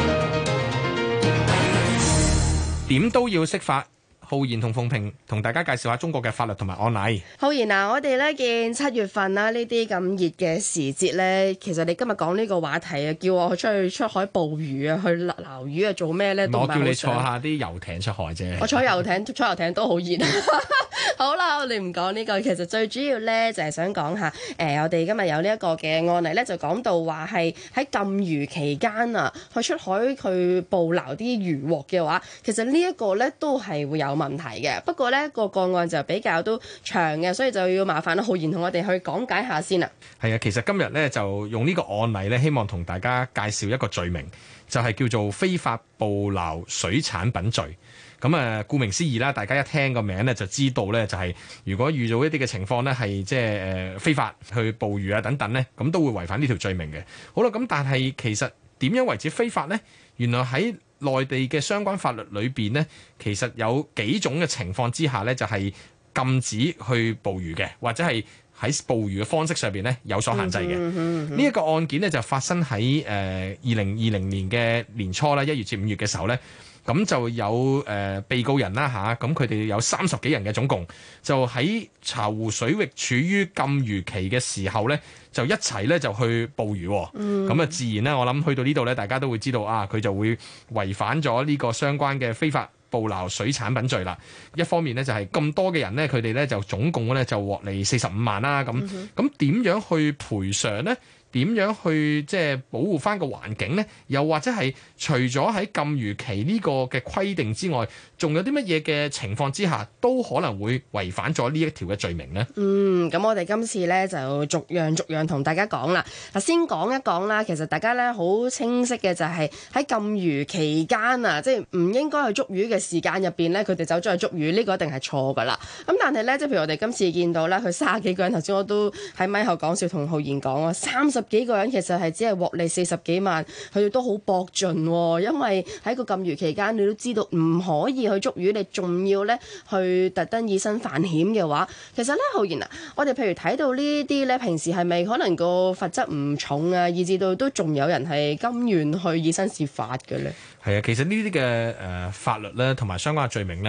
點都要識法。浩然同鳳萍同大家介紹下中國嘅法律同埋案例。 浩然啊，我哋咧見7月份啦，呢啲咁熱嘅時節咧，其實你今日講呢個話題啊，叫我去出海捕魚啊，去撈魚啊，做咩咧？ 我叫你坐下啲遊艇出海啫。我坐遊艇都好熱。好啦，我哋唔講呢個，其實最主要咧就係想講下，我哋今日有呢一個嘅案例咧，就講到話係喺禁漁期間啊，去出海去捕撈啲漁獲嘅話，其實呢一個咧都係會有問題嘅。不過咧個案就比較都長嘅，所以就要麻煩浩然同我哋去講解下先啦。 係啊，其實今日咧就用呢個案例咧，希望同大家介紹一個罪名，就係叫做非法捕撈水產品罪。咁啊，顧名思義啦，大家一聽個名咧就知道咧，就係如果遇到一啲嘅情況咧，係即係非法去捕魚啊等等咧，咁都會違反呢條罪名嘅。好啦，咁但係其實點樣為之非法呢？原來喺內地嘅相關法律裏邊呢，其實有幾種嘅情況之下呢，就係禁止去捕魚嘅，或者係喺捕魚嘅方式上邊呢有所限制嘅。呢一個案件呢，就發生喺2020年嘅年初啦，1月至5月嘅時候呢。咁就有被告人啦嚇，咁佢哋有30幾人嘅總共，就喺巢湖水域處於禁漁期嘅時候呢，就一齊呢就去捕魚。咁啊自然呢，我諗去到呢度呢，大家都會知道啊，佢就會違反咗呢個相關嘅非法捕撈水產品罪啦。一方面呢，就係咁多嘅人呢，佢哋呢就總共呢就獲利45萬啦。咁點樣去賠償呢？點樣去即係保護翻個環境呢？又或者係除咗喺禁漁期呢個嘅規定之外，仲有啲乜嘢嘅情況之下都可能會違反咗呢一條嘅罪名呢？ 咁我哋今次咧就逐樣同大家講啦。嗱，先講一講啦。其實大家咧好清晰嘅就係喺禁漁期間啊，即係唔應該去捉魚嘅時間入邊咧，佢哋走咗去捉魚，呢個一定係錯噶啦。咁但係咧，即係譬如我哋今次見到咧，佢30幾個人，頭先我都喺咪後講笑同浩然講啊，30幾個人其實係只係獲利40幾萬，佢哋都好搏盡喎。因為喺個禁漁期間，你都知道唔可以去捉魚，你仲要咧去特登以身犯險嘅話，其實咧浩然啊，我哋譬如睇到呢啲咧，平時係咪可能個罰則唔重啊，以至到都仲有人係甘願去以身試法嘅咧？ 係啊，其實呢啲嘅法律咧，同埋相關嘅罪名咧，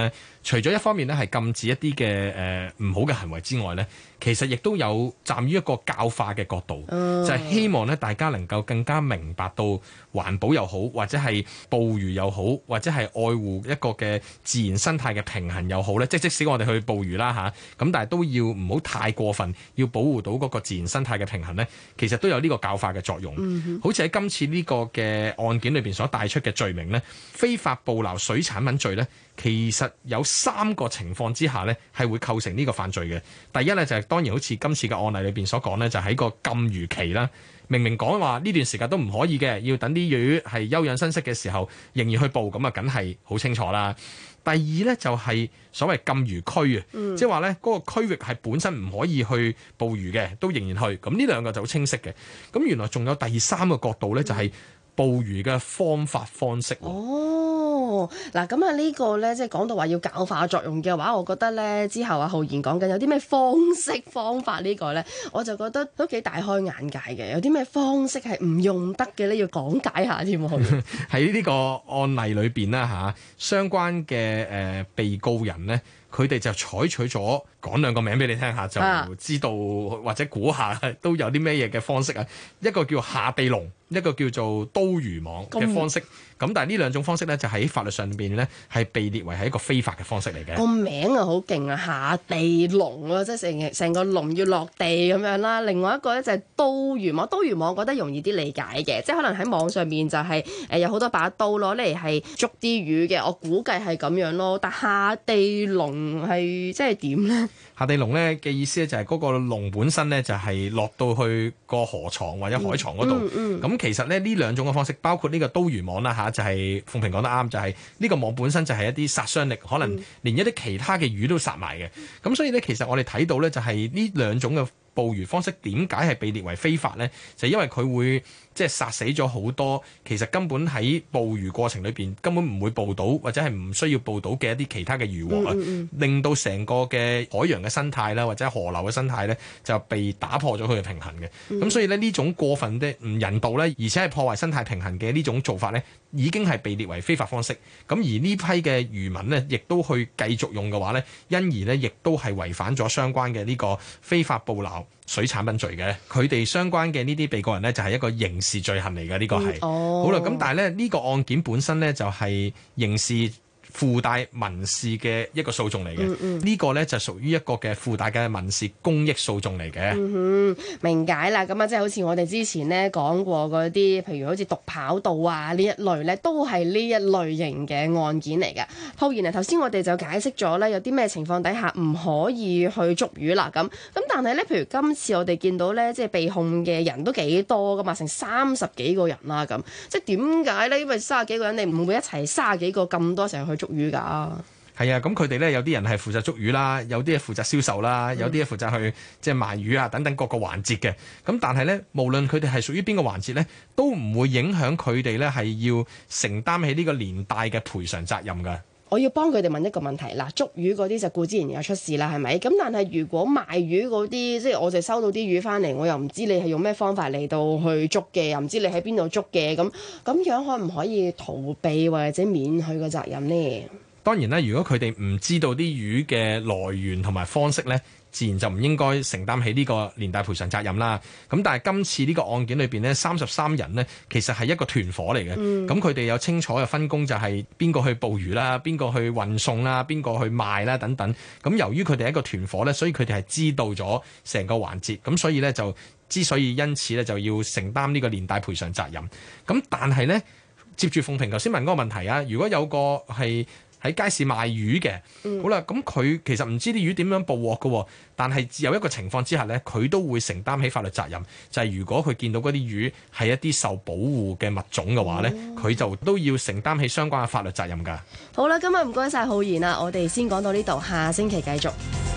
除咗一方面咧係禁止一啲嘅唔好嘅行為之外咧，其實亦都有站於一個教化嘅角度，就係希望咧大家能夠更加明白到環保又好，或者係捕魚又好，或者係愛護一個嘅自然生態嘅平衡又好咧，即使我哋去捕魚啦嚇，咁但係都要唔好太過分，要保護到嗰個自然生態嘅平衡咧，其實都有呢個教化嘅作用。好似喺今次呢個嘅案件裏邊所帶出嘅罪名咧，非法捕撈水產品罪咧，其實有3個情況之下咧係會構成呢個犯罪嘅。第一咧就係當然好似今次嘅案例裏邊所講咧，就喺個禁漁期啦。明明講話呢段時間都唔可以嘅，要等啲魚係休養生息嘅時候，仍然去捕，咁啊，梗係好清楚啦。第二呢，就係所謂禁漁區啊，即係話呢嗰個區域係本身唔可以去捕魚嘅，都仍然去。咁呢兩個就好清晰嘅。咁原來仲有第3個角度呢，就係捕魚嘅方法方式。 嗱咁啊呢個咧，即係講到話要教化作用嘅話，我覺得咧之後阿浩然講緊有啲咩方式方法呢個咧，我就覺得都幾大開眼界嘅。有啲咩方式係唔用得嘅咧，要講解下添。 喺呢個案例裏邊啦嚇，相關嘅被告人咧，佢哋就採取咗講2個名俾你聽下，就知道或者估下都有啲咩嘢嘅方式啊。一個叫下地籠，一個叫做刀魚網嘅方式。咁但係呢2種方式咧，就喺法律上邊咧係被列為係一個非法嘅方式嚟嘅。 個名啊好勁啊，下地籠啊，即係成個籠要落地咁樣啦。另外一個咧就係刀魚網，刀魚網我覺得容易啲理解嘅，即係可能喺網上面就係有好多把刀攞嚟係捉啲魚嘅，我估計係咁樣咯。但下地籠係即係點咧？ 下地籠咧嘅意思咧就係嗰個籠本身咧就係落到去個河床或者海床嗰度。咁其實咧呢2種嘅方式，包括呢個刀魚網啦嚇，就係鳳萍講得啱，就係呢個網本身就係一啲殺傷力，可能連一啲其他嘅魚都殺埋嘅。咁所以咧其實我哋睇到咧就係呢2種嘅捕魚方式點解係被列為非法呢？就因為佢會即係殺死咗好多其實根本喺捕魚過程裏邊根本唔會捕到或者係唔需要捕到嘅一啲其他嘅漁獲啊，令到成個嘅海洋嘅生態啦或者河流嘅生態呢就被打破咗佢嘅平衡嘅。咁所以呢種過分的唔人道呢，而且係破壞生態平衡嘅呢種做法呢，已經係被列為非法方式。咁而呢批嘅漁民呢，亦都去繼續用嘅話呢，因而呢亦都係違反咗相關嘅呢個非法捕撈水產品罪嘅。佢哋相關嘅呢啲被告人呢，就係一個刑事罪行嚟嘅，呢個係。好啦，咁但係咧呢個案件本身呢，就係刑事附帶民事嘅一個訴訟嚟嘅，呢個呢就屬於一個嘅附帶嘅民事公益訴訟嚟嘅。 明解啦，咁啊即係好似我哋之前呢講過嗰啲，譬如好似毒跑道啊呢一類呢，都係呢一類型嘅案件嚟嘅。浩然啊，頭先我哋就解釋咗呢，有啲咩情況底下唔可以去捉魚啦咁但係呢，譬如今次我哋見到呢，即係被控嘅人都幾多噶嘛，成30幾個人啦咁，即係點解呢？因為30幾個人，你唔會一齊30幾個咁多成日去捉魚㗎？ 係啊，咁佢哋咧有啲人係負責捉魚啦，有啲係負責銷售啦，有啲係負責去即係賣魚啊等等各個環節嘅。咁但係咧，無論佢哋係屬於邊個環節咧，都唔會影響佢哋咧係要承擔起呢個連帶嘅賠償責任㗎。 我要幫佢哋問一個問題啦，捉魚嗰啲就固之然有出事啦，係咪？咁但係如果賣魚嗰啲，即係我就收到啲魚翻嚟，我又唔知你係用咩方法嚟到去捉嘅，又唔知你喺邊度捉嘅，咁樣可唔可以逃避或者免去個責任呢？ 當然啦，如果佢哋唔知道啲魚嘅來源同埋方式呢，自然就唔應該承擔起呢個連帶賠償責任啦。咁但係今次呢個案件裏邊呢，33人呢其實係一個團伙嚟嘅。咁佢哋有清楚嘅分工，就係邊個去捕魚啦，邊個去運送啦，邊個去賣啦等等。咁由於佢哋係一個團伙呢，所以佢哋係知道咗成個環節。咁所以呢，所以因此呢，就要承擔呢個連帶賠償責任。咁但係呢，接住鳳萍頭先問嗰個問題啊，如果有個係喺街市賣魚嘅，好啦，咁佢其實唔知啲魚點樣捕獲嘅，但係有一個情況之下呢，佢都會承擔起法律責任，就係如果佢見到嗰啲魚係一啲受保護嘅物種嘅話呢，佢就都要承擔起相關嘅法律責任㗎。 好啦，今日唔該晒浩然啦，我哋先講到呢度，下星期繼續。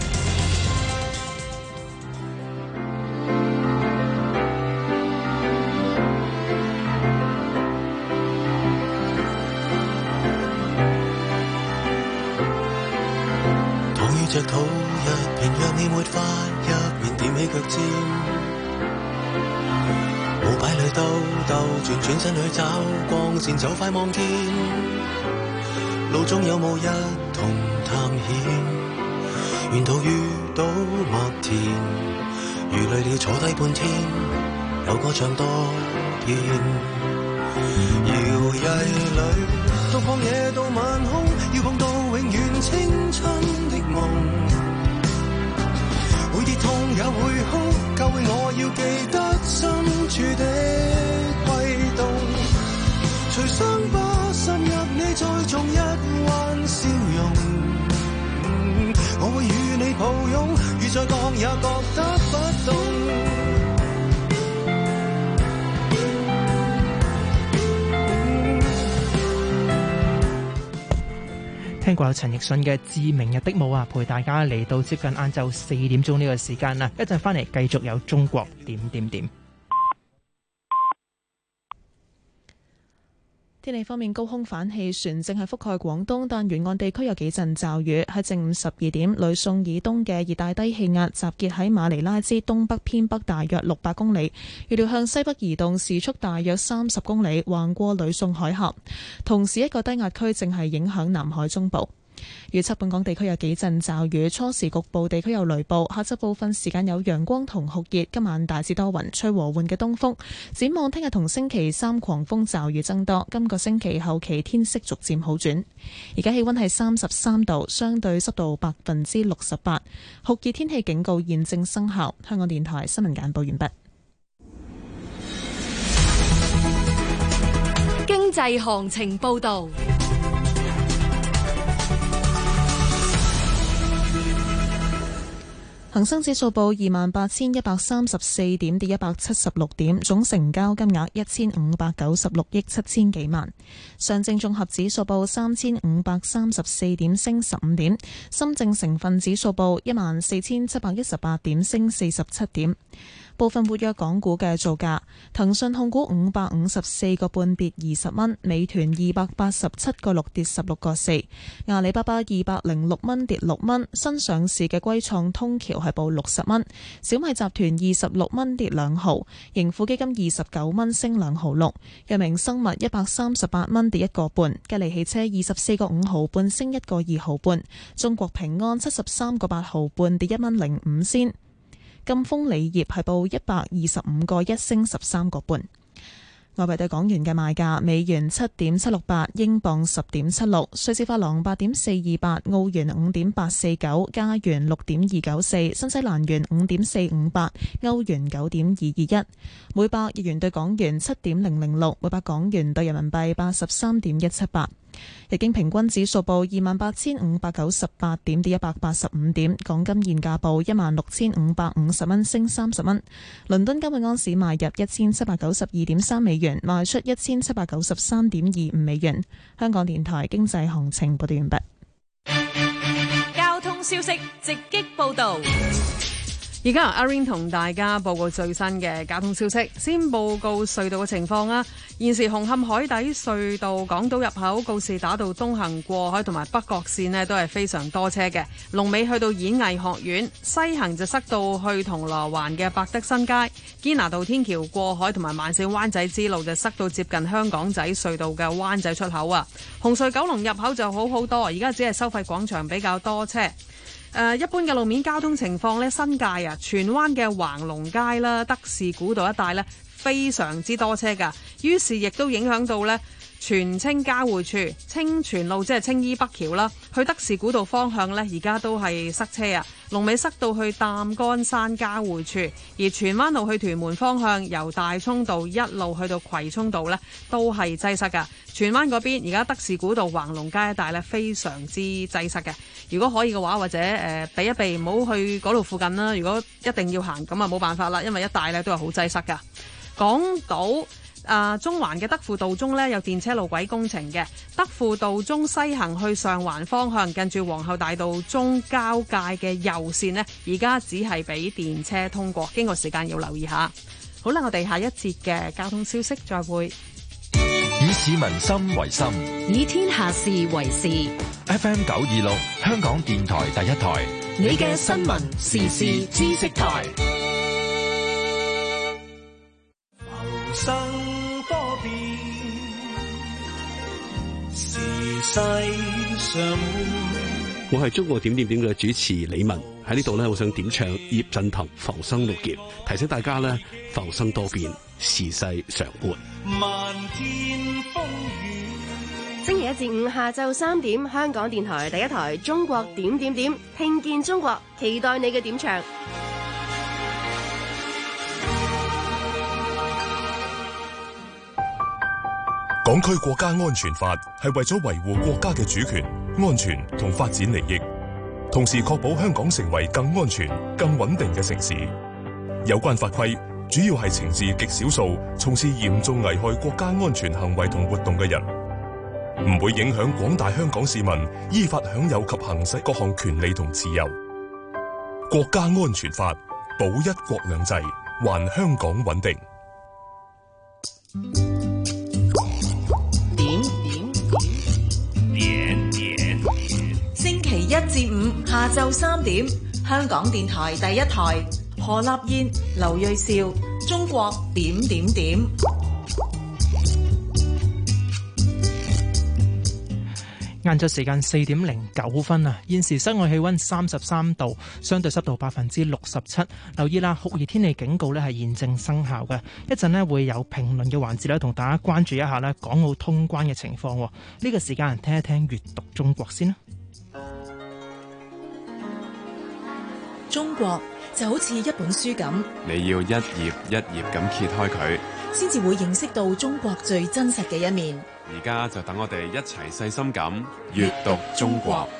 着土一片，若你沒法一面踮起腳尖，舞擺裏兜兜轉轉身去找光線，就快望見路中有冇一同探險？沿途遇到麥田，如累了坐低半天，有歌唱多天。搖曳裏，到曠野到晚空，要碰到永遠青春的夢。會跌痛也會哭，教會我要記得深處的悸動。隨傷疤滲入你，再種一彎笑容。我會與你抱擁，雨再降也覺得不凍。 聽過有陳奕迅嘅《致明日的舞》啊，陪大家嚟到接近晏晝4點鐘呢個時間啦，一陣翻嚟繼續有中國點點點。 天氣方面，高空反氣旋正係覆蓋廣東，但沿岸地區有幾陣驟雨。喺正午12點，呂宋以東嘅熱帶低氣壓集結喺馬尼拉之東北偏北大約600公里，預料向西北移動，時速大約30公里，橫過呂宋海峽。同時，一個低壓區正係影響南海中部。預測本港地區有幾陣驟雨，初時局部地區有雷暴，下晝部分時間有陽光同酷熱，今晚大致多雲，吹和緩嘅東風。展望聽日同星期三狂風驟雨增多，今個星期後期天色逐漸好轉。而家氣溫係33度，相對濕度68%，酷熱天氣警告現正生效。香港電台新聞簡報完畢。 經濟行情報道。 恒生指數報28,134點，跌176點，總成交金額1596億7千幾萬。上證綜合指數報3534點，升15點。深證成分指數報14,718點，升47點。部分活躍港股嘅造價：騰訊控股554個半跌20蚊，美團287個6跌16個4，阿里巴巴206蚊跌6蚊，新上市嘅歸創通橋係報60蚊，小米集團26蚊跌2毫，盈富基金29蚊升2毫6，藥明生物138蚊跌1個半，吉利汽車24個5毫半升1個2毫半，中國平安73個8毫半跌1蚊05仙。金豐鋰業係報125個1升13個半。外幣對港元嘅賣價：美元7.768，英鎊10.76，瑞士法郎8.428，澳元5.849，加元6.294，新西蘭元5.458，歐元9.221，每百日元對港元7.006，每百港元對人民幣83.178。日經平均指數報28,598點，跌185點。港金現價報16,550蚊，升30蚊。倫敦金每盎司賣入1792.3美元，賣出1793.25美元。香港電台經濟行情報道完畢。交通消息直擊報道。 而家由阿 Ring 同大家報告最新嘅交通消息。先報告隧道嘅情況啊。現時紅磡海底隧道港島入口告士打道東行過海同埋北角線呢都係非常多車嘅。龍尾去到演藝學院，西行就塞到去銅鑼灣嘅百德新街。堅拿道天橋過海同埋慢線灣仔支路就塞到接近香港仔隧道嘅灣仔出口啊。紅隧九龍入口就好好多，而家只係收費廣場比較多車。一般嘅路面交通情況呢，新界啊，荃灣嘅橫龍街啦、德士古道一帶呢，非常之多車㗎，於是亦都影響到呢荃青交匯處、青荃路即係青衣北橋啦，去德士古道方向呢，而家都係塞車啊，龍尾塞到去擔桿山交匯處，而荃灣路去屯門方向由大涌道一路去到葵涌道呢，都係擠塞㗎。荃灣嗰邊而家德士古道橫龍街一帶呢，非常之擠塞嘅。如果可以嘅話，或者避一避，唔好去嗰度附近啦。如果一定要行，咁啊冇辦法啦，因為一帶呢都係好擠塞㗎。港島中環嘅德輔道中呢，有電車路軌工程嘅，德輔道中西行去上環方向，近住皇后大道中交界嘅右線呢，而家只係俾電車通過，經過時間要留意下。好啦，我哋下一節嘅交通消息再會。 以市民心為心， 以天下事為事。 FM 926，香港電台第一台， 你嘅新聞時事知識台。 浮生多變，時我係中國點點點嘅主持李文，喺呢度呢，我想點唱葉振棠《浮生六劫》，提醒大家呢，浮生多變，時勢常換。 漫天風雨。 星期一至五下晝3點，香港電台第一台《中國點點點》，聽見中國，期待你嘅點唱。 港區國家安全法係為咗維護國家嘅主權、安全同發展利益，同時確保香港成為更安全、更穩定嘅城市。有關法規主要係懲治極少數從事嚴重危害國家安全行為同活動嘅人，唔會影響廣大香港市民依法享有及行使各項權利同自由。國家安全法保一國兩制，還香港穩定。 星期一至五下晝3點，香港電台第一台，何立燕、劉銳紹，中國點點點。 晏晝時間4點09分啊！現時室外氣溫33度，相對濕度67%。留意啦，酷熱天氣警告咧係現正生效嘅。一陣咧會有評論嘅環節咧，同大家關注一下咧港澳通關嘅情況。呢個時間聽一聽閱讀中國先啦。 中國就好似一本書咁， 你要一頁一頁咁揭開佢， 先至會認識到中國最真實嘅一面。 而家就等我哋一齊細心咁閱讀中國。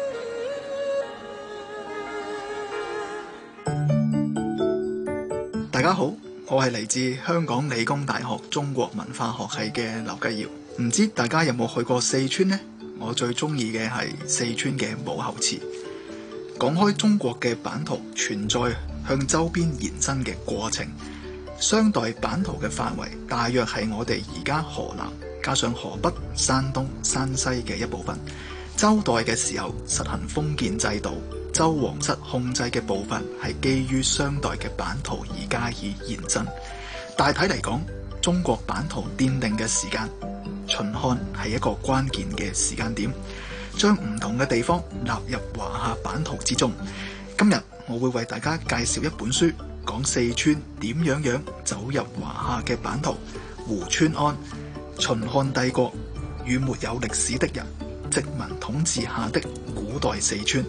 大家好，我係嚟自香港理工大學中國文化學系嘅劉繼堯。唔知大家有冇去過四川呢？我最中意嘅係四川嘅武侯祠。講開中國嘅版圖存在向周邊延伸嘅過程，商代版圖嘅範圍大約係我哋而家河南加上河北、山東、山西嘅一部分。周代嘅時候實行封建制度，周皇室控制嘅部分係基於商代嘅版圖而加以延伸。大體嚟講，中國版圖奠定嘅時間，秦漢係一個關鍵嘅時間點，將唔同嘅地方納入華夏版圖之中。今日我會為大家介紹一本書，講四川點樣走入華夏嘅版圖。胡川安，秦漢帝國與沒有歷史的人，殖民統治下的古代四川。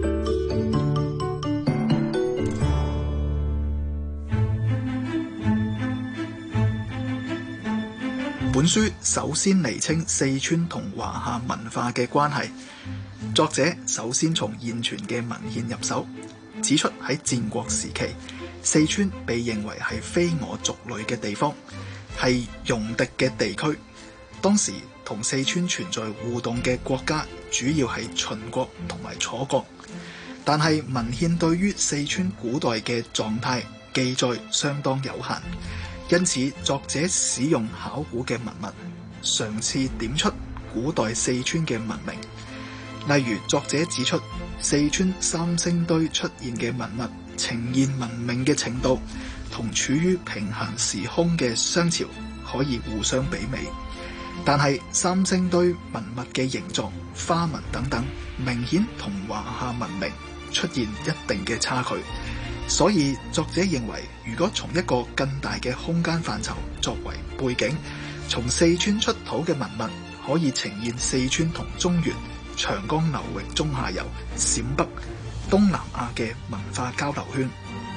本書首先釐清四川同華夏文化嘅關係。作者首先從現存嘅文獻入手，指出喺戰國時期，四川被認為係非我族類嘅地方，係戎狄嘅地區。當時同四川存在互動嘅國家主要係秦國同埋楚國，但係文獻對於四川古代嘅狀態記載相當有限，因此作者使用考古嘅文物，嘗試點出古代四川嘅文明。例如作者指出，四川三星堆出現嘅文物呈現文明嘅程度，同處於平行時空嘅商朝可以互相媲美，但係三星堆文物嘅形狀、花紋等等，明顯同華夏文明出現一定嘅差距。所以作者認為，如果從一個更大嘅空間範疇作為背景，從四川出土嘅文物可以呈現四川同中原、長江流域中下游、陝北、東南亞嘅文化交流圈。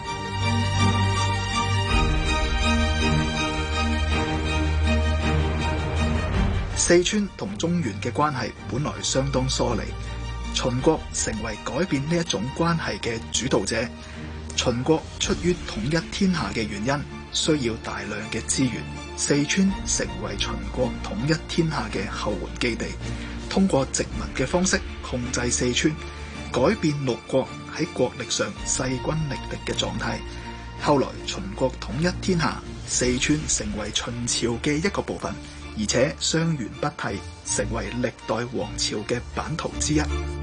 四川同中原嘅關係本來相當疏離，秦國成為改變呢一種關係嘅主導者。秦國出於統一天下嘅原因，需要大量嘅資源，四川成為秦國統一天下嘅後援基地，通過殖民嘅方式控制四川，改變六國喺國力上勢均力敵嘅狀態。後來秦國統一天下，四川成為秦朝嘅一個部分，而且相沿不替，成為歷代王朝嘅版圖之一。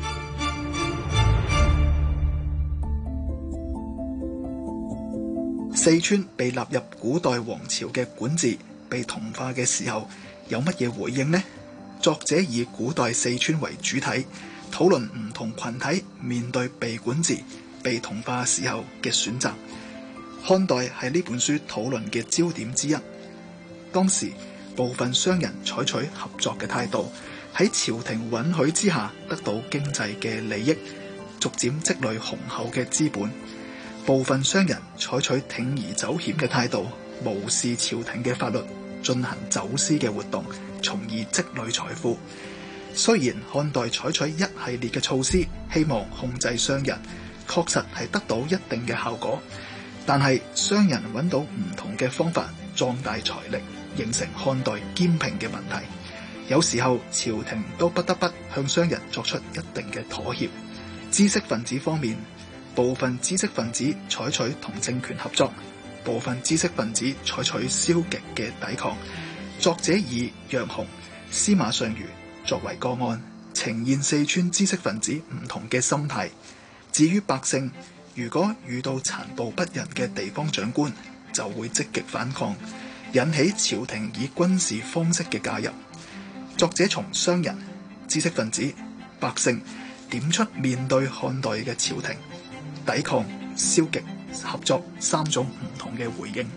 四川被納入古代王朝嘅管治，被同化嘅時候，有乜嘢回應呢？ 作者以古代四川為主體，討論唔同群體面對被管治、被同化時候嘅選擇。漢代係呢本書討論嘅焦點之一。當時部分商人採取合作嘅態度，喺朝廷允許之下得到經濟嘅利益，逐漸積累雄厚嘅資本。部分商人採取鋌而走險嘅態度，無視朝廷嘅法律，進行走私嘅活動，從而積累財富。雖然漢代採取一系列嘅措施，希望控制商人，確實係得到一定嘅效果，但係商人揾到唔同嘅方法壯大財力，形成漢代兼併嘅問題。有時候朝廷都不得不向商人作出一定嘅妥協。知識分子方面，部分知識分子採取同政權合作，部分知識分子採取消極嘅抵抗。作者以楊雄、司馬相如作為個案，呈現四川知識分子唔同嘅心態。至於百姓，如果遇到殘暴不仁嘅地方長官，就會積極反抗，引起朝廷以軍事方式嘅介入。作者從商人、知識分子、百姓點出面對漢代嘅朝廷抵抗、消極、合作三種唔同嘅回應。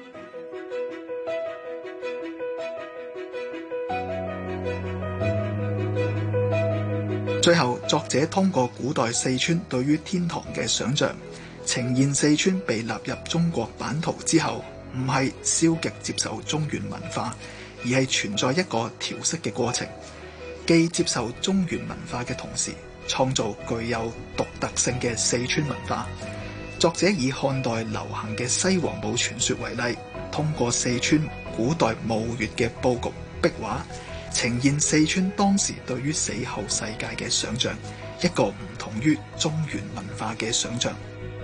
最後，作者通過古代四川對於天堂嘅想像，呈現四川被納入中國版圖之後，唔係消極接受中原文化，而係存在一個調適嘅過程，既接受中原文化嘅同時，創造具有獨特性嘅四川文化。作者以漢代流行嘅西王母傳說為例，通過四川古代墓穴嘅佈局壁畫，呈現四川當時對於死後世界嘅想像，一個唔同於中原文化嘅想像。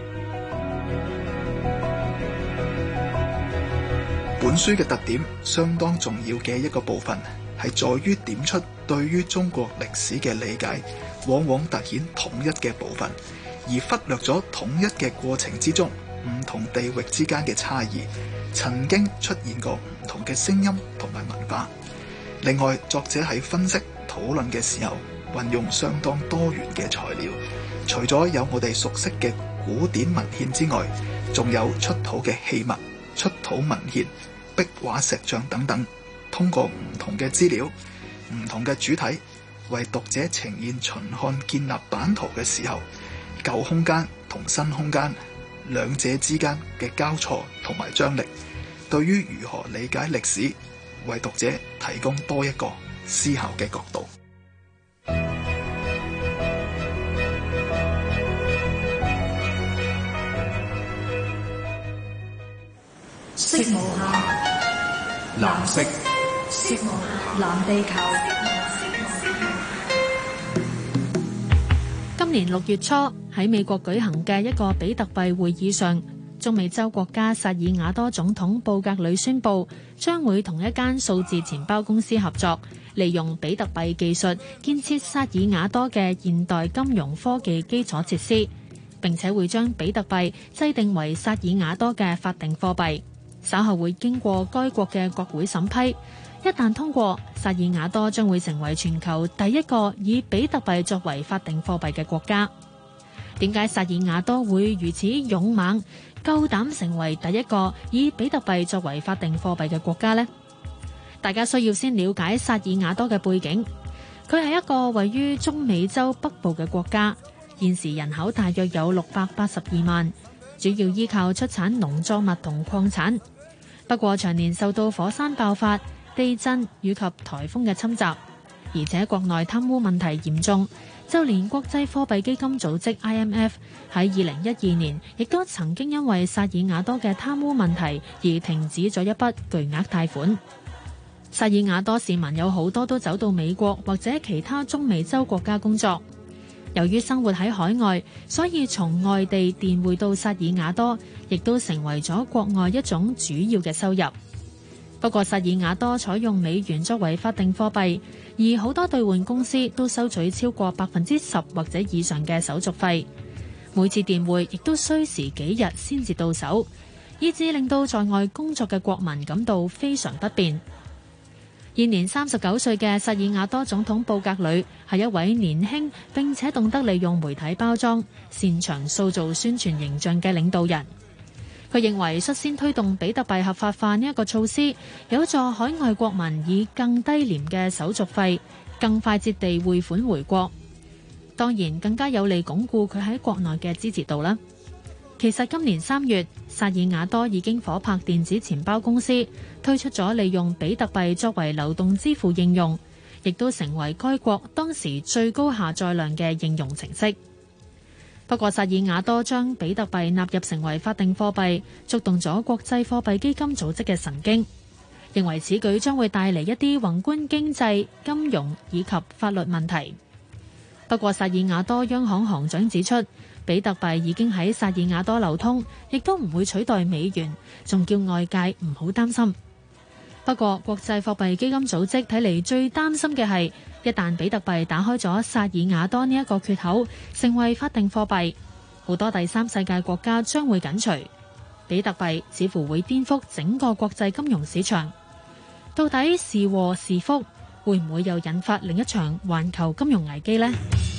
本書嘅特點相當重要嘅一個部分，係在於點出對於中國歷史嘅理解，往往突顯統一嘅部分，而忽略咗統一嘅過程之中，唔同地域之間嘅差異，曾經出現過唔同嘅聲音同埋文化。另外，作者喺分析討論嘅時候，運用相當多元嘅材料，除咗有我哋熟悉嘅古典文獻之外，仲有出土嘅器物、出土文獻、壁畫石像等等，通過唔同嘅資料、唔同嘅主體，為讀者呈現秦漢建立版圖嘅時候，舊空間同新空間兩者之間嘅交錯同埋張力，對於如何理解歷史，為讀者提供多一個思考嘅角度。 色無限，藍色，色無限，藍地球。 今年6月初喺美國舉行嘅一個比特幣會議上，中美洲國家薩爾瓦多總統布格里宣布，將會同一間數字錢包公司合作，利用比特幣技術建設薩爾瓦多嘅現代金融科技基礎設施，並且會將比特幣制定為薩爾瓦多嘅法定貨幣。稍後會經過該國嘅國會審批，一旦通過，薩爾瓦多將會成為全球第一個以比特幣作為法定貨幣嘅國家。點解薩爾瓦多會如此勇猛，夠膽成為第一個以比特幣作為法定貨幣嘅國家呢？大家需要先了解薩爾瓦多嘅背景。佢係一個位於中美洲北部嘅國家，現時人口大約有682萬，主要依靠出產農作物同礦產。不過長年受到火山爆發、地震以及颱風嘅侵襲，而且國內貪污問題嚴重，就連國際貨幣基金組織 IMF 喺2012年亦都曾經因為薩爾瓦多嘅貪污問題而停止咗一筆巨額貸款。薩爾瓦多市民有好多都走到美國或者其他中美洲國家工作。由於生活喺海外，所以從外地電匯到薩爾瓦多，亦都成為咗國外一種主要嘅收入。不過薩爾瓦多採用美元作為法定貨幣，而好多兌換公司都收取超過10%或者以上嘅手續費。每次電匯亦都需時幾日先至到手，以致令到在外工作嘅國民感到非常不便。 現年39歲嘅薩爾瓦多總統布格呂係一位年輕並且懂得利用媒體包裝、擅長塑造宣傳形象嘅領導人。佢認為率先推動比特幣合法化呢一個措施，有助海外國民以更低廉嘅手續費，更快捷地匯款回國。當然，更加有利鞏固佢喺國內嘅支持度啦。其實今年3月，薩爾瓦多已經夥拍電子錢包公司推出咗利用比特幣作為流動支付應用，亦都成為該國當時最高下載量嘅應用程式。不過，薩爾瓦多將比特幣納入成為法定貨幣，觸動咗國際貨幣基金組織嘅神經，認為此舉將會帶嚟一啲宏觀經濟、金融以及法律問題。不過，薩爾瓦多央行行長指出，比特幣已經喺薩爾瓦多流通，亦都唔會取代美元，仲叫外界唔好擔心。不過，國際貨幣基金組織睇嚟最擔心嘅係，一旦比特幣打開咗薩爾瓦多呢一個缺口，成為法定貨幣，好多第三世界國家將會緊隨。比特幣似乎會顛覆整個國際金融市場。到底是禍是福？會唔會又引發另一場環球金融危機呢？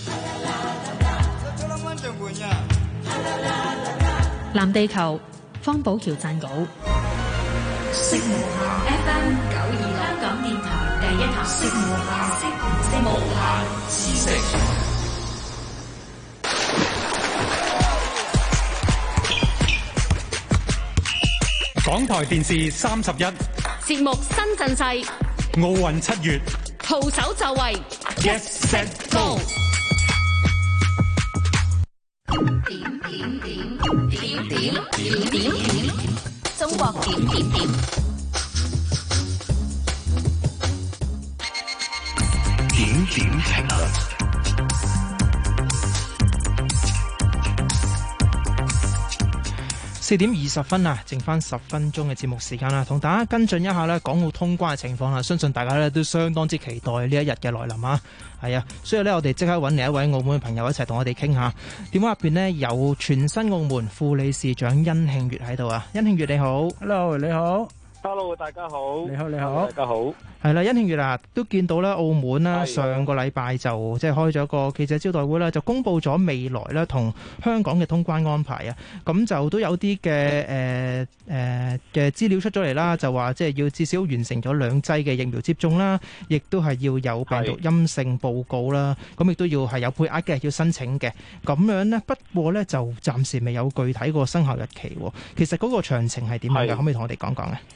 藍地球，方寶橋撰稿。 FM 92香港電台第一台，無限知識。 港台電視31 節目新陣勢， 奧運7月， 徒手就位 Get Set Go。 點，中國點。 點評論。 4點20分啊，剩翻10分鐘嘅節目時間啦，同大家跟進一下呢港澳通關嘅情況啦。相信大家呢都相當之期待呢一日嘅來臨啊！係啊，所以呢，我哋即刻揾嚟一位澳門嘅朋友一齊同我哋傾下。電話入邊呢，有全新澳門副理事長殷慶月喺度啊，殷慶月你好。 Hello， 你好。 Hello， 大家好。 你好， 大家好。 係啦，殷慶月啊，都見到咧，澳門啦，上個禮拜就即係開咗個記者招待會啦，就公布咗未來咧同香港嘅通關安排啊。咁就都有啲嘅嘅資料出咗嚟啦，就話即係要至少完成咗2劑嘅疫苗接種啦，亦都係要有病毒陰性報告啦。咁亦都要係有配額嘅，要申請嘅。咁樣呢，不過呢，就暫時未有具體個生效日期。其實嗰個詳情係點樣嘅？可唔可以同我哋講講啊？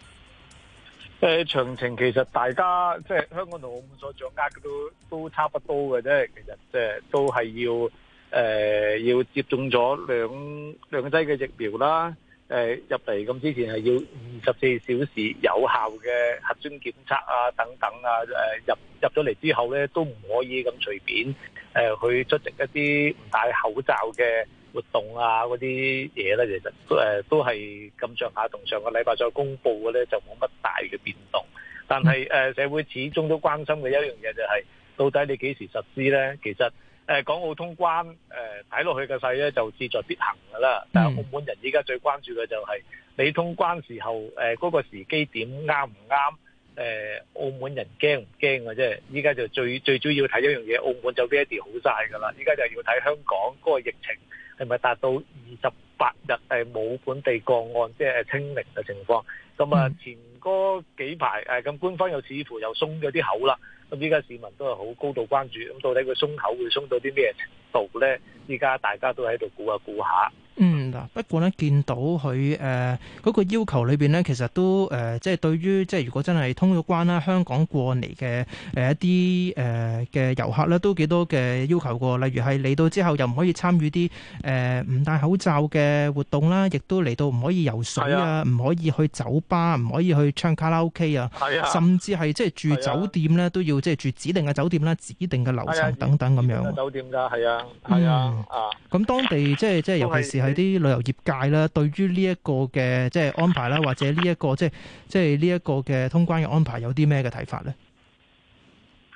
詳情其實大家即係香港同澳門所掌握嘅都差不多嘅啫。其實即係都係要接種咗兩劑嘅疫苗啦。入嚟咁之前係要24小時有效嘅核酸檢測啊等等啊。入咗嚟之後咧都唔可以咁隨便去出席一啲唔戴口罩嘅活動啊，嗰啲嘢咧，其實都係咁上下，同上個禮拜再公布嘅咧就冇乜大嘅變動。但係社會始終都關心嘅一樣嘢就係，到底你幾時實施咧？其實港澳通關睇落去嘅勢咧就志在必行㗎啦。但係澳門人依家最關注嘅就係你通關時候嗰個時機點啱唔啱？澳門人驚唔驚嘅啫？依家就最主要睇一樣嘢，澳門就 ready 好晒㗎啦。依家就要睇香港嗰個疫情係咪達到28日冇本地個案，即係清零嘅情況。咁啊，前嗰幾排咁官方又似乎又鬆咗啲口啦。咁依家市民都係好高度關注，咁到底佢鬆口會鬆到啲咩程度咧？依家大家都喺度估下。嗱， 不過咧見到佢嗰個要求裏邊咧，其實都即係對於即係如果真係通咗關啦，香港過嚟嘅一啲嘅遊客咧，都幾多嘅要求過。例如係嚟到之後又唔可以參與啲唔戴口罩嘅活動啦，亦都嚟到唔可以游水啊，唔可以去酒吧，唔可以去唱卡拉 OK 啊，甚至係即係住酒店咧都要即係住指定嘅酒店啦、指定嘅樓層等等咁樣。 酒店㗎，係啊。 咁當地即係尤其是係啲旅遊業界啦，對於呢一個嘅即係安排啦，或者呢一個即係呢一個嘅通關嘅安排，有啲咩嘅睇法咧？ 其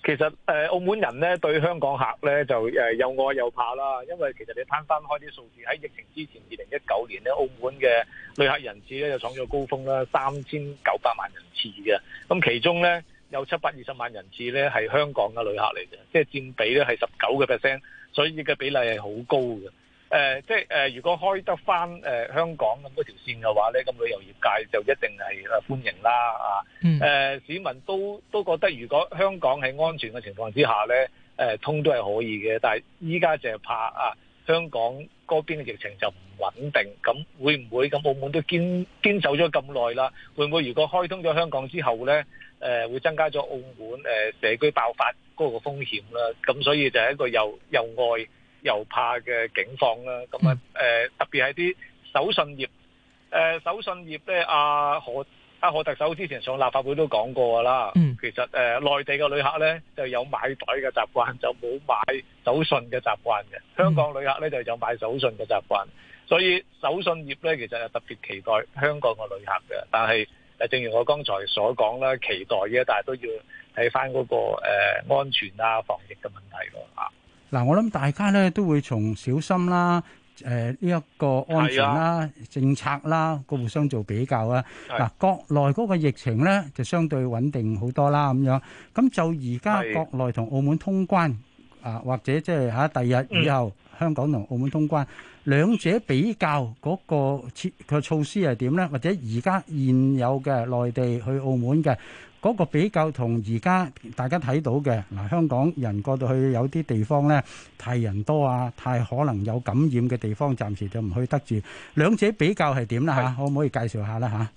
其實澳門人咧對香港客咧就又愛又怕啦，因為其實你攤翻開啲數字，喺疫情之前2019年咧，澳門嘅旅客人次咧就創咗高峰啦，3900萬人次嘅，咁其中咧有720萬人次咧係香港嘅旅客嚟嘅，即係佔比咧係19%，所以嘅比例係好高嘅。如果開得翻香港咁嗰條線嘅話咧，咁旅遊業界就一定係歡迎啦市民都覺得如果香港喺安全嘅情況之下咧，通都係可以嘅，但係依家就係怕香港嗰邊嘅疫情就唔穩定，咁會唔會咁澳門都堅守咗咁耐啦？會唔會如果開通咗香港之後咧，會增加咗澳門社區爆發嗰個風險啦？咁所以就係一個又愛又怕嘅境況啦，咁特別係啲手信業，手信業咧，何特首之前上立法會都講過㗎啦。其實內地嘅旅客咧就有買袋嘅習慣，就冇買手信嘅習慣嘅。香港旅客咧就有買手信嘅習慣，所以手信業咧其實係特別期待香港嘅旅客嘅。但係正如我剛才所講啦，期待嘅，但係都要睇翻嗰個安全啊、防疫嘅問題咯嗱，我諗大家咧都會從小心啦、呢一個安全啦、政策啦，個互相做比較啊。嗱，國內嗰個疫情咧就相對穩定好多啦，咁樣。咁就而家國內同澳門通關或者即係第日以後香港同澳門通關，兩者比較嗰個措施係點咧？或者而家現有嘅內地去澳門嘅嗰個比較同而家大家睇到嘅香港人過到去有啲地方咧太人多啊，太可能有感染嘅地方，暫時就唔去得住。兩者比較係點啦？可唔可以介紹下啦？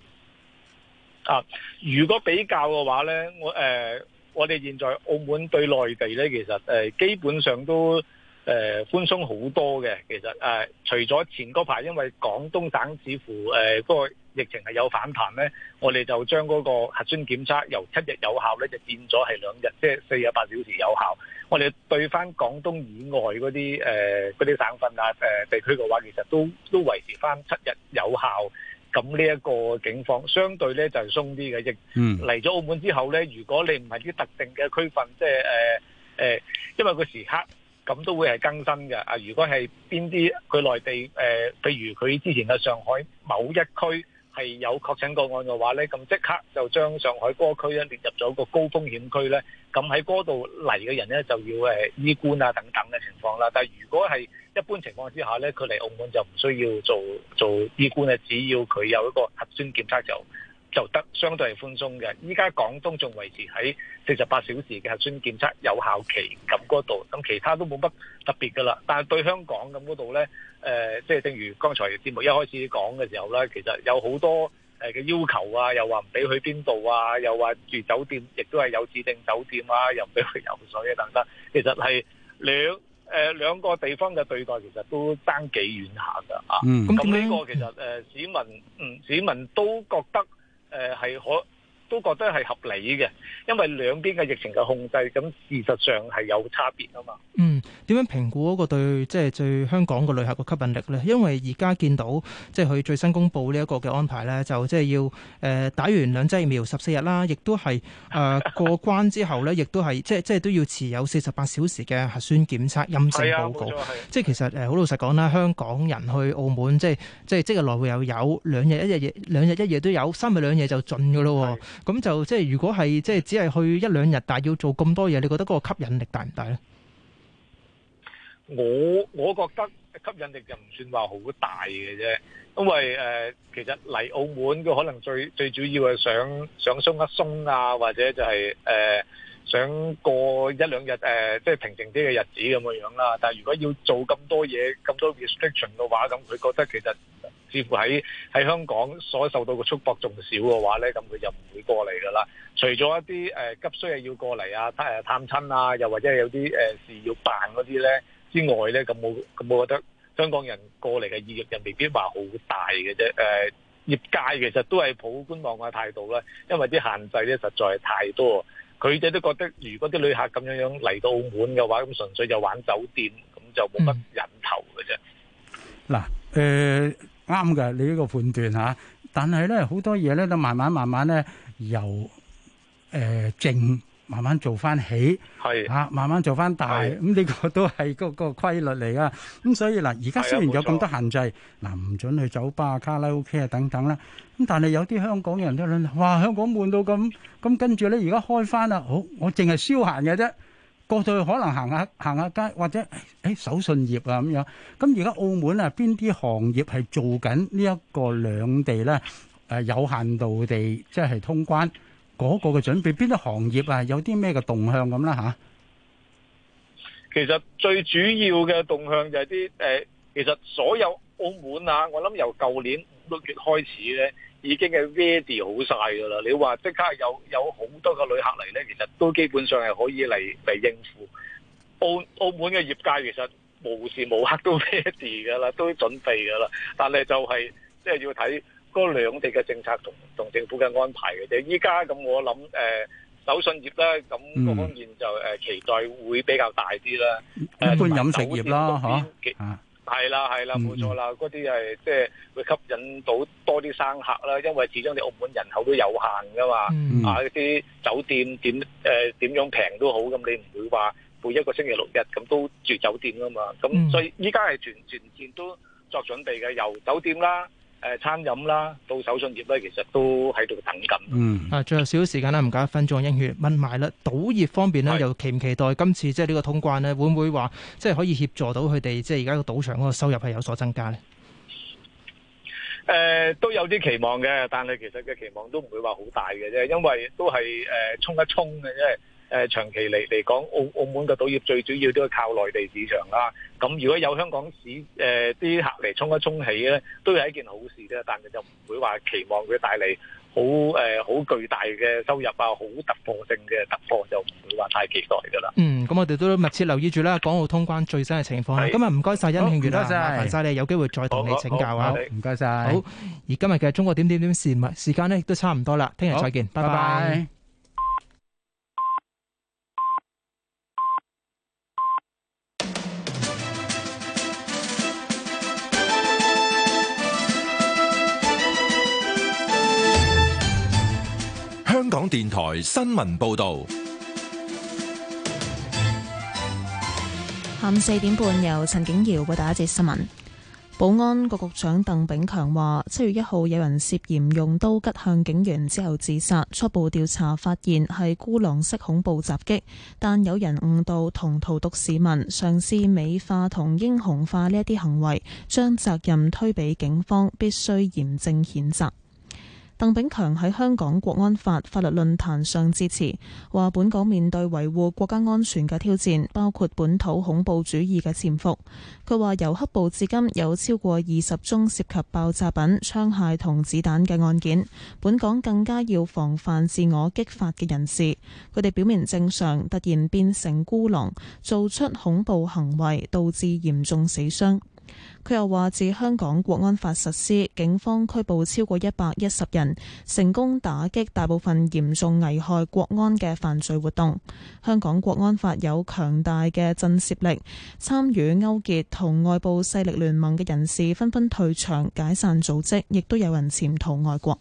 如果比較嘅話咧，我哋現在澳門對內地咧，其實基本上都寬鬆好多嘅。其實除咗前嗰排因為廣東省似乎嗰個疫情係有反彈咧，我哋就將嗰個核酸檢測由7日有效咧，就變咗係2日，即係48小時有效。我哋對翻廣東以外嗰啲省份地區嘅話，其實都維持翻7日有效。咁呢一個警況相對咧就係鬆啲嘅，亦嚟咗澳門之後咧，如果你唔係啲特定嘅區份，即係因為個時刻咁都會係更新嘅。如果係邊啲佢內地譬如佢之前嘅上海某一區係有確診個案嘅話咧，咁即刻就將上海嗰個區咧列入咗個高風險區咧。咁喺嗰度嚟嘅人咧就要醫官啊等等嘅情況啦。但係如果係一般情況之下咧，佢嚟澳門就唔需要做醫官咧，只要佢有一個核酸檢測就得，相對係寬鬆嘅。依家廣東仲維持喺48小時嘅核酸檢測有效期咁嗰度，咁其他都冇乜特別噶啦。但係對香港咁嗰度咧，即係正如剛才節目一開始講嘅時候咧，其實有好多嘅要求啊，又話唔俾去邊度啊，又話住酒店亦都係有指定酒店啊，又唔俾去游水啊等等。其實係兩個地方嘅對待其實都爭幾遠下㗎啊！咁呢個其實市民都覺得都覺得係合理嘅，因為兩邊嘅疫情嘅控制，咁事實上係有差別啊嘛。 點樣評估嗰個對香港個旅客個吸引力咧？因為而家見到即係佢最新公布呢一個嘅安排咧，就即係要打完2劑疫苗14日啦，亦都係過關之後咧，亦都係即係都要持有48小時嘅核酸檢測陰性報告。即係其實好老實講啦，香港人去澳門即係來回又有2日1夜都有，3日2夜就盡㗎咯。咁就即係如果係即係只係去1-2日，但係要做咁多嘢，你覺得嗰個吸引力大唔大咧？ 我覺得吸引力就唔算話好大嘅啫，因為其實嚟澳門嘅可能最主要係想鬆一鬆啊，或者就係想過1-2日即係平靜啲嘅日子咁嘅樣啦。但係如果要做咁多嘢咁多 restriction 嘅話，咁佢覺得其實似乎喺香港所受到嘅束縛仲少嘅話咧，咁佢就唔會過嚟噶啦。除咗一啲急需係要過嚟啊探親啊，又或者有啲事要辦嗰啲咧之外咧，咁我覺得香港人過嚟嘅意欲又未必話好大嘅啫。業界其實都係抱觀望嘅態度啦，因為啲限制咧實在係太多。佢哋都覺得如果啲旅客咁樣嚟到澳門嘅話，咁純粹就玩酒店，咁就冇乜引頭嘅啫。 嗱，啱嘅，你呢個判斷嚇，但係咧好多嘢咧都慢慢咧由靜慢慢做翻起，慢慢做翻大，咁呢個都係嗰個規律嚟噶。咁所以嗱，而家雖然有咁多限制，嗱唔准去酒吧、卡拉 OK 啊等等啦，咁但係有啲香港人都諗，哇香港悶到咁，跟住咧而家開翻啦，好，我淨係消閒嘅啫。過到去可能行下街，或者手信業啊咁樣。咁而家澳門啊，邊啲行業係做緊呢一個兩地咧有限度地即係通關嗰個嘅準備？邊啲行業啊有啲咩嘅動向咁啦嚇？ 其實最主要嘅動向就係啲其實所有澳門啊，我諗由舊年5、6月開始咧，已經係 ready 好晒㗎啦。你話即刻有好多個旅客嚟咧，其實都基本上係可以嚟應付。澳門嘅業界其實無時無刻都 ready 㗎啦，都準備㗎啦。但係就係即係要睇嗰兩地嘅政策同政府嘅安排嘅啫。依家咁我諗手信業咧，咁嗰方面就期待會比較大啲啦。 一般飲食業啦，嚇。 係啦，冇錯啦，嗰啲係即係會吸引到多啲生客啦，因為始終你澳門人口都有限噶嘛，啲酒店點樣平都好，咁你唔會話每一個星期6日咁都住酒店噶嘛，咁所以依家係全線都作準備嘅，由酒店啦、餐飲啦到手信業咧，其實都喺度等緊。 最後少少時間啦，唔夠1分鐘，英血問埋啦。賭業方面咧，又期唔期待今次即係呢個通關咧，會唔會話即係可以協助到佢哋即係而家個賭場嗰個收入係有所增加咧？ 都有啲期望嘅，但係其實嘅期望都唔會話好大嘅啫，因為都係衝一衝嘅啫。長期嚟講，澳門嘅賭業最主要都係靠內地市場啦。咁如果有香港市啲客嚟衝一衝起咧，都係一件好事啫。但係就唔會話期望佢帶嚟好巨大嘅收入啊，好突破性嘅突破就唔會話太期待㗎啦。 咁我哋都密切留意住啦，港澳通關最新嘅情況啦。今日唔該晒殷慶元啦，麻煩晒你，有機會再同你請教啊。 唔該晒。 好，而今日嘅中國點時間咧亦都差唔多啦，聽日再見，拜拜。 香港電台新聞報道， 下午4點半由陳景瑤為大家節新聞。保安局局長鄧炳強話，7月1號有人涉嫌用刀吉向警員之後自殺，初步調查發現係孤狼式恐怖襲擊，但有人誤導同荼毒市民，嘗試美化同英雄化呢一啲行為，將責任推俾警方，必須嚴正譴責。鄧炳強喺香港國安法法律論壇上致辭，話本港面對維護國家安全嘅挑戰，包括本土恐怖主義嘅潛伏。佢話由黑暴至今有超過20宗涉及爆炸品、槍械同子彈嘅案件，本港更加要防範自我激發嘅人士，佢哋表面正常，突然變成孤狼，做出恐怖行為，導致嚴重死傷。佢又話，自香港國安法實施，警方拘捕超過110人，成功打擊大部分嚴重危害國安嘅犯罪活動。香港國安法有強大嘅震懾力，參與勾結同外部勢力聯盟嘅人士紛紛退場解散組織，亦都有人潛逃外國。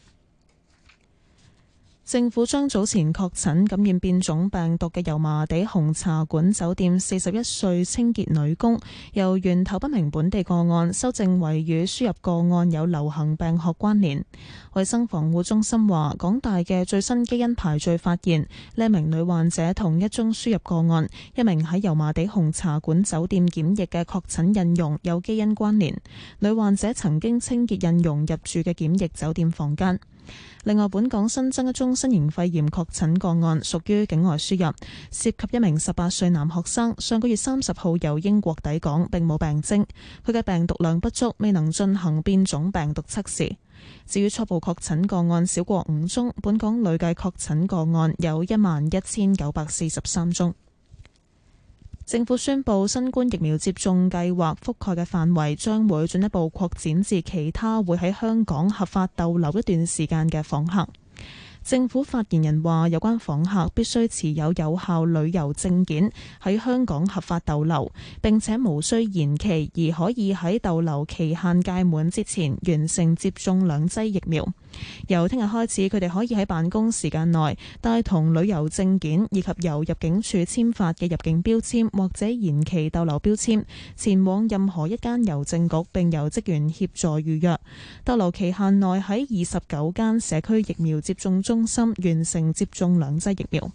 政府將早前確診感染變種病毒嘅油麻地紅茶館酒店41歲清潔女工由源頭不明本地個案修正為與輸入個案有流行病學關聯。衛生防護中心話，港大嘅最新基因排序發現，呢名女患者同一宗輸入個案，一名喺油麻地紅茶館酒店檢疫嘅確診印傭有基因關聯。女患者曾經清潔印傭入住嘅檢疫酒店房間。另外，本港新增一宗新型肺炎確診個案，屬於境外輸入，涉及一名18歲男學生，上個月30號由英國抵港，並冇病徵。佢嘅病毒量不足，未能進行變種病毒測試。至於初步確診個案少過5宗，本港累計確診個案有11,943宗。政府宣布，新冠疫苗接種計劃覆蓋嘅範圍將會進一步擴展至其他會喺香港合法逗留一段時間嘅訪客。政府發言人話，有關訪客必須持有有效旅遊證件，喺香港合法逗留，並且無需延期，而可以喺逗留期限屆滿之前完成接種2劑疫苗。 由聽日開始，佢哋可以喺辦公時間內帶同旅遊證件以及由入境處簽發嘅入境標籤或者延期逗留標籤，前往任何一間郵政局，並由職員協助預約。逗留期限內喺29間社區疫苗接種中心完成接種2劑疫苗。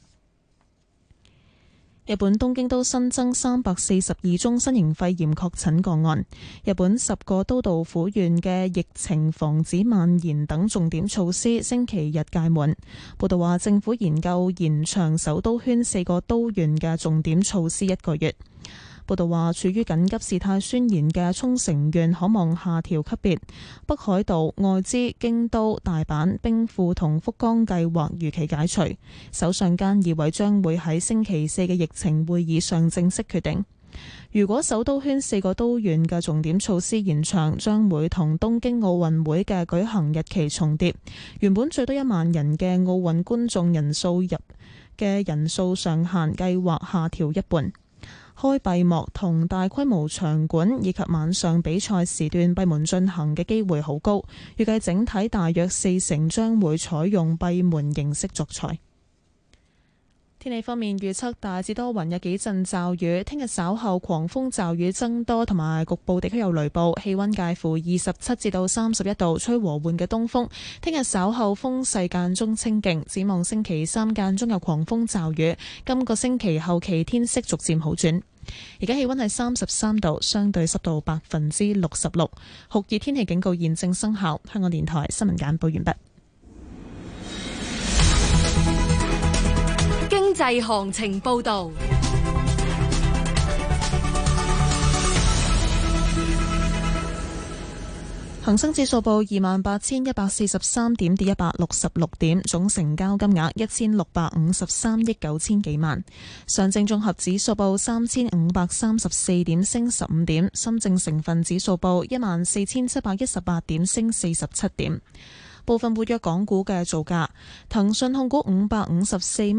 日本東京都新增342宗新型肺炎確診個案。日本10個都道府縣嘅疫情防止蔓延等重點措施星期日屆滿。報道話，政府研究延長首都圈4個都縣嘅重點措施1個月。報道話，處於緊急事態宣言嘅沖繩縣可望下調級別，北海道、愛知、京都、大阪、兵庫同福岡計劃如期解除。首相菅義偉將會喺星期4嘅疫情會議上正式決定。如果首都圈4個都縣嘅重點措施延長，將會同東京奧運會嘅舉行日期重疊。原本最多1萬人嘅奧運觀眾人數上限計劃下調一半。開閉幕同大規模場館以及晚上比賽時段閉門進行嘅機會好高，預計整體大約40%將會採用閉門形式作賽。天氣方面預測大致多雲，有幾陣驟雨。聽日稍後狂風驟雨增多，同埋局部地區有雷暴。氣溫介乎27至到31度，吹和緩嘅東風。聽日稍後風勢間中清勁，展望星期3間中有狂風驟雨。今個星期後期天色逐漸好轉。而家氣溫係33度，相對濕度66%，酷熱天氣警告現正生效。香港電台新聞簡報完畢。 經濟行情報道。 恒生指數報28,143點，跌166點，總成交金額1653億9千幾萬。上證綜合指數報3534點，升15點。深證成分指數報14,718點，升47點。部分活躍港股嘅造價，騰訊控股554